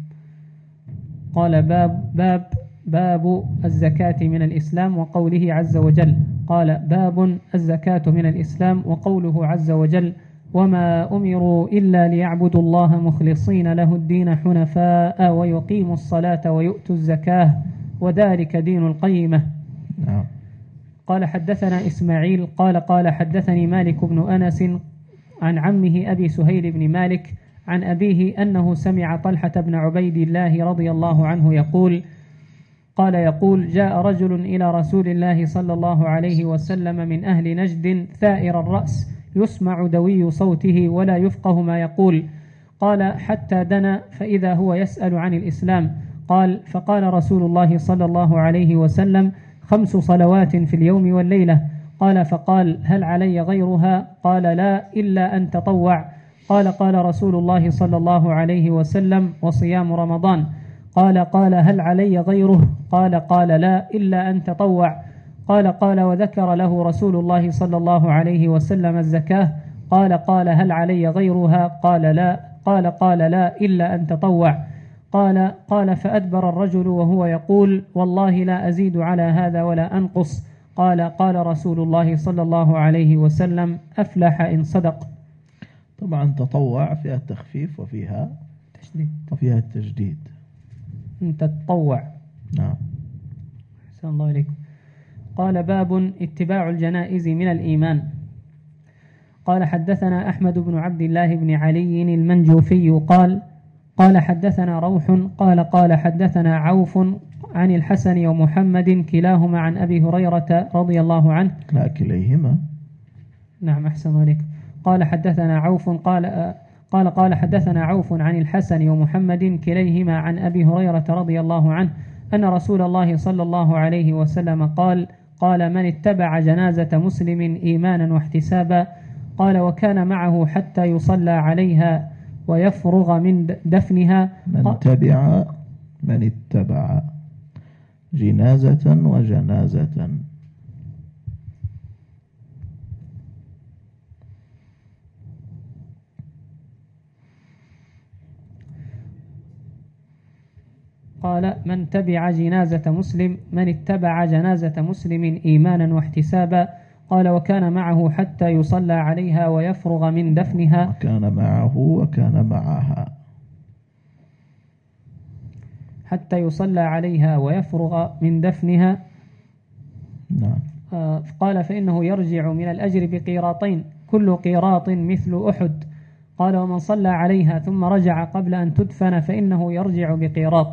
قال باب باب باب الزكاة من الإسلام وقوله عز وجل. قال باب الزكاة من الإسلام وقوله عز وجل وما أمروا إلا ليعبدوا الله مخلصين له الدين حنفاء ويقيموا الصلاة ويؤتوا الزكاة وذلك دين القيمة. نعم. قال حدثنا إسماعيل قال قال حدثني مالك بن أنس عن عمه أبي سهيل بن مالك عن أبيه أنه سمع طلحة بن عبيد الله رضي الله عنه يقول قال يقول جاء رجل إلى رسول الله صلى الله عليه وسلم من أهل نجد ثائر الرأس يسمع دوي صوته ولا يفقه ما يقول. قال حتى دنا فإذا هو يسأل عن الإسلام. قال فقال رسول الله صلى الله عليه وسلم خمس صلوات في اليوم والليلة. قال فقال هل علي غيرها؟ قال لا إلا أن تطوع. قال قال رسول الله صلى الله عليه وسلم وصيام رمضان. قال قال هل علي غيره؟ قال قال لا إلا أن تطوع. قال قال وذكر له رسول الله صلى الله عليه وسلم الزكاة. قال قال هل علي غيرها؟ قال لا. قال قال لا إلا أن تطوع. قال قال فأدبر الرجل وهو يقول والله لا أزيد على هذا ولا أنقص. قال قال رسول الله صلى الله عليه وسلم أفلح إن صدق. طبعا تطوع فيها التخفيف وفيها تشديد وفيها التجديد. أنت تطوع. نعم. أحسن الله إليكم. قال باب اتباع الجنائز من الإيمان. قال حدثنا أحمد بن عبد الله بن علي المنجوفي قال قال حدثنا روح قال قال حدثنا عوف عن الحسن ومحمد كلاهما عن أبي هريرة رضي الله عنه. لا كليهما. نعم أحسن عليك. قال حدثنا عوف قال قال قال حدثنا عوف عن الحسن ومحمد كليهما عن أبي هريرة رضي الله عنه أن رسول الله صلى الله عليه وسلم قال قال من اتبع جنازة مسلم إيمانا واحتسابا قال وكان معه حتى يصلى عليها ويفرغ من دفنها. من تبع من اتبع جنازة وجنازة. قال من تبع جنازة مسلم من اتبع جنازة مسلم إيمانا واحتسابا قال وكان معه حتى يصلى عليها ويفرغ من دفنها. وكان معه وكان معها حتى يصلى عليها ويفرغ من دفنها. نعم. آه قال فإنه يرجع من الأجر بقيراطين كل قيراط مثل أحد. قال ومن صلى عليها ثم رجع قبل أن تدفن فإنه يرجع بقيراط.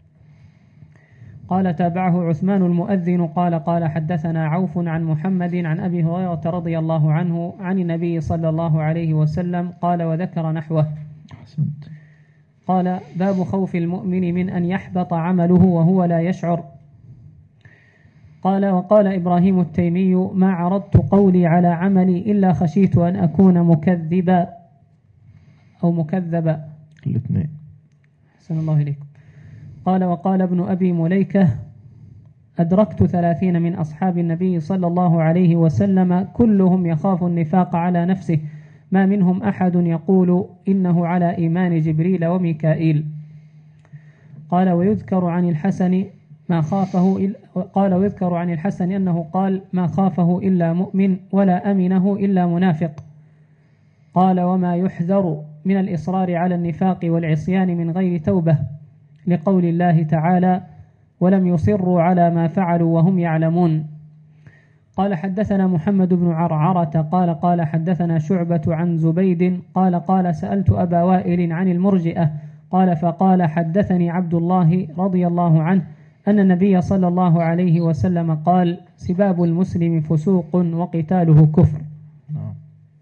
قال تابعه عثمان المؤذن قال قال حدثنا عوف عن محمد عن أبي هريرة رضي الله عنه عن النبي صلى الله عليه وسلم قال وذكر نحوه. أحسنت. قال باب خوف المؤمن من أن يحبط عمله وهو لا يشعر. قال وقال إبراهيم التيمي ما عرضت قولي على عملي إلا خشيت أن أكون مكذبا أو مكذبا الاثنين. أحسن الله إليكم. قال وقال ابن أبي مليكة أدركت ثلاثين من أصحاب النبي صلى الله عليه وسلم كلهم يخاف النفاق على نفسه ما منهم أحد يقول إنه على إيمان جبريل وميكائيل. قال ويذكر عن الحسن ما خافه قال ويذكر عن الحسن أنه قال ما خافه إلا مؤمن ولا أمنه إلا منافق. قال وما يحذر من الإصرار على النفاق والعصيان من غير توبة لقول الله تعالى ولم يصروا على ما فعلوا وهم يعلمون. قال حدثنا محمد بن عرعرة قال قال حدثنا شعبة عن زبيد قال قال سألت أبا وائل عن المرجئة قال فقال حدثني عبد الله رضي الله عنه أن النبي صلى الله عليه وسلم قال سباب المسلم فسوق وقتاله كفر. نعم.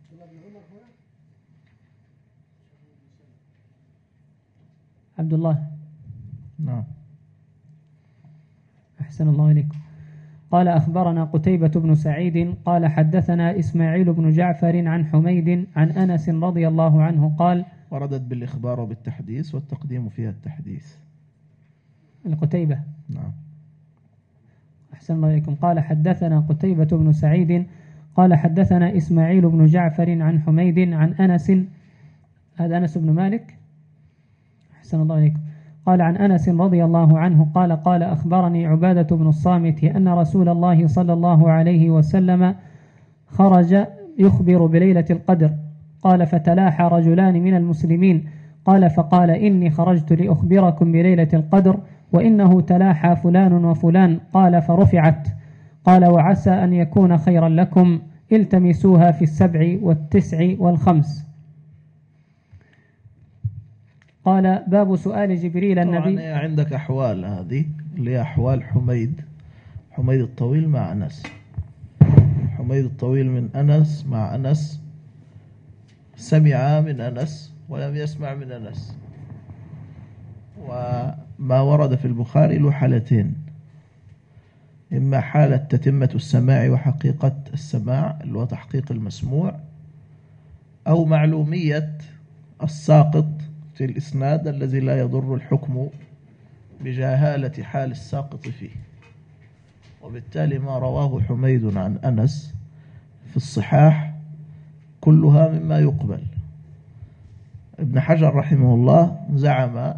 عبد الله. نعم. أحسن الله إليكم. قال أخبرنا قتيبة بن سعيد قال حدثنا إسماعيل بن جعفر عن حميد عن أنس رضي الله عنه قال وردت بالإخبار بالتحديث والتقديم فيها التحديث. القتيبة. نعم. أحسن الله إليكم. قال حدثنا قتيبة بن سعيد قال حدثنا إسماعيل بن جعفر عن حميد عن أنس هذا أنس بن مالك. أحسن الله إليكم. قال عن أنس رضي الله عنه قال قال أخبرني عبادة بن الصامت أن رسول الله صلى الله عليه وسلم خرج يخبر بليلة القدر قال فتلاحى رجلان من المسلمين قال فقال إني خرجت لأخبركم بليلة القدر وإنه تلاحى فلان وفلان قال فرفعت قال وعسى أن يكون خيرا لكم التمسوها في السبع والتسع والخمس. قال باب سؤال جبريل النبي. طبعا عندك أحوال هذه اللي أحوال حميد حميد الطويل مع أنس. حميد الطويل من أنس مع أنس سمع من أنس ولم يسمع من أنس. وما ورد في البخاري له حالتين إما حالة تتمة السماع وحقيقة السماع اللي هو تحقيق المسموع أو معلومية الساقط في الإسناد الذي لا يضر الحكم بجهالة حال الساقط فيه. وبالتالي ما رواه حميد عن أنس في الصحاح كلها مما يقبل. ابن حجر رحمه الله زعم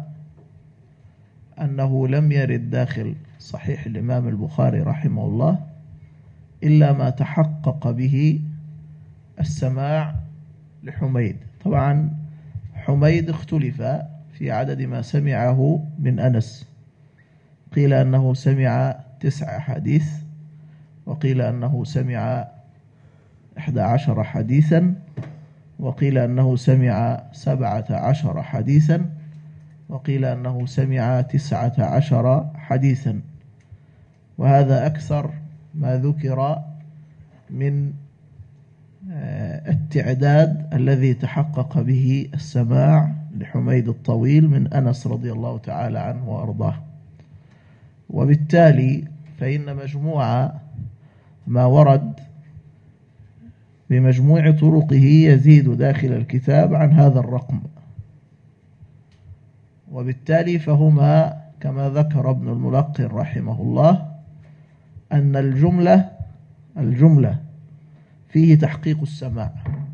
أنه لم يرد داخل صحيح الإمام البخاري رحمه الله إلا ما تحقق به السماع لحميد. طبعا حميد اختلف في عدد ما سمعه من أنس، قيل أنه سمع تسع حديث وقيل أنه سمع إحدى عشر حديثا وقيل أنه سمع سبعة عشر حديثا وقيل أنه سمع تسعة عشر حديثا. وهذا أكثر ما ذكر من التعداد الذي تحقق به السماع لحميد الطويل من أنس رضي الله تعالى عنه وأرضاه. وبالتالي فإن مجموع ما ورد بمجموع طرقه يزيد داخل الكتاب عن هذا الرقم، وبالتالي فهما كما ذكر ابن الملقن رحمه الله أن الجملة الجملة فيه تحقيق السماع،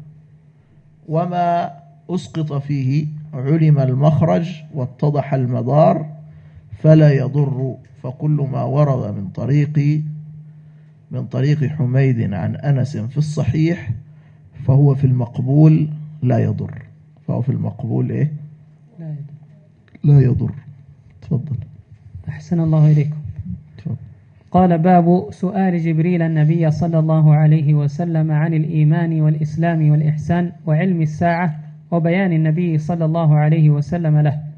وما أسقط فيه علم المخرج واتضح المدار فلا يضر، فكل ما ورد من طريق من طريق حميد عن أنس في الصحيح فهو في المقبول لا يضر، فهو في المقبول إيه؟ لا يضر. لا يضر. تفضل. أحسن الله إليكم. تفضل. قال: باب سؤال جبريل النبي صلى الله عليه وسلم عن الإيمان والإسلام والإحسان وعلم الساعة وبيان النبي صلى الله عليه وسلم له.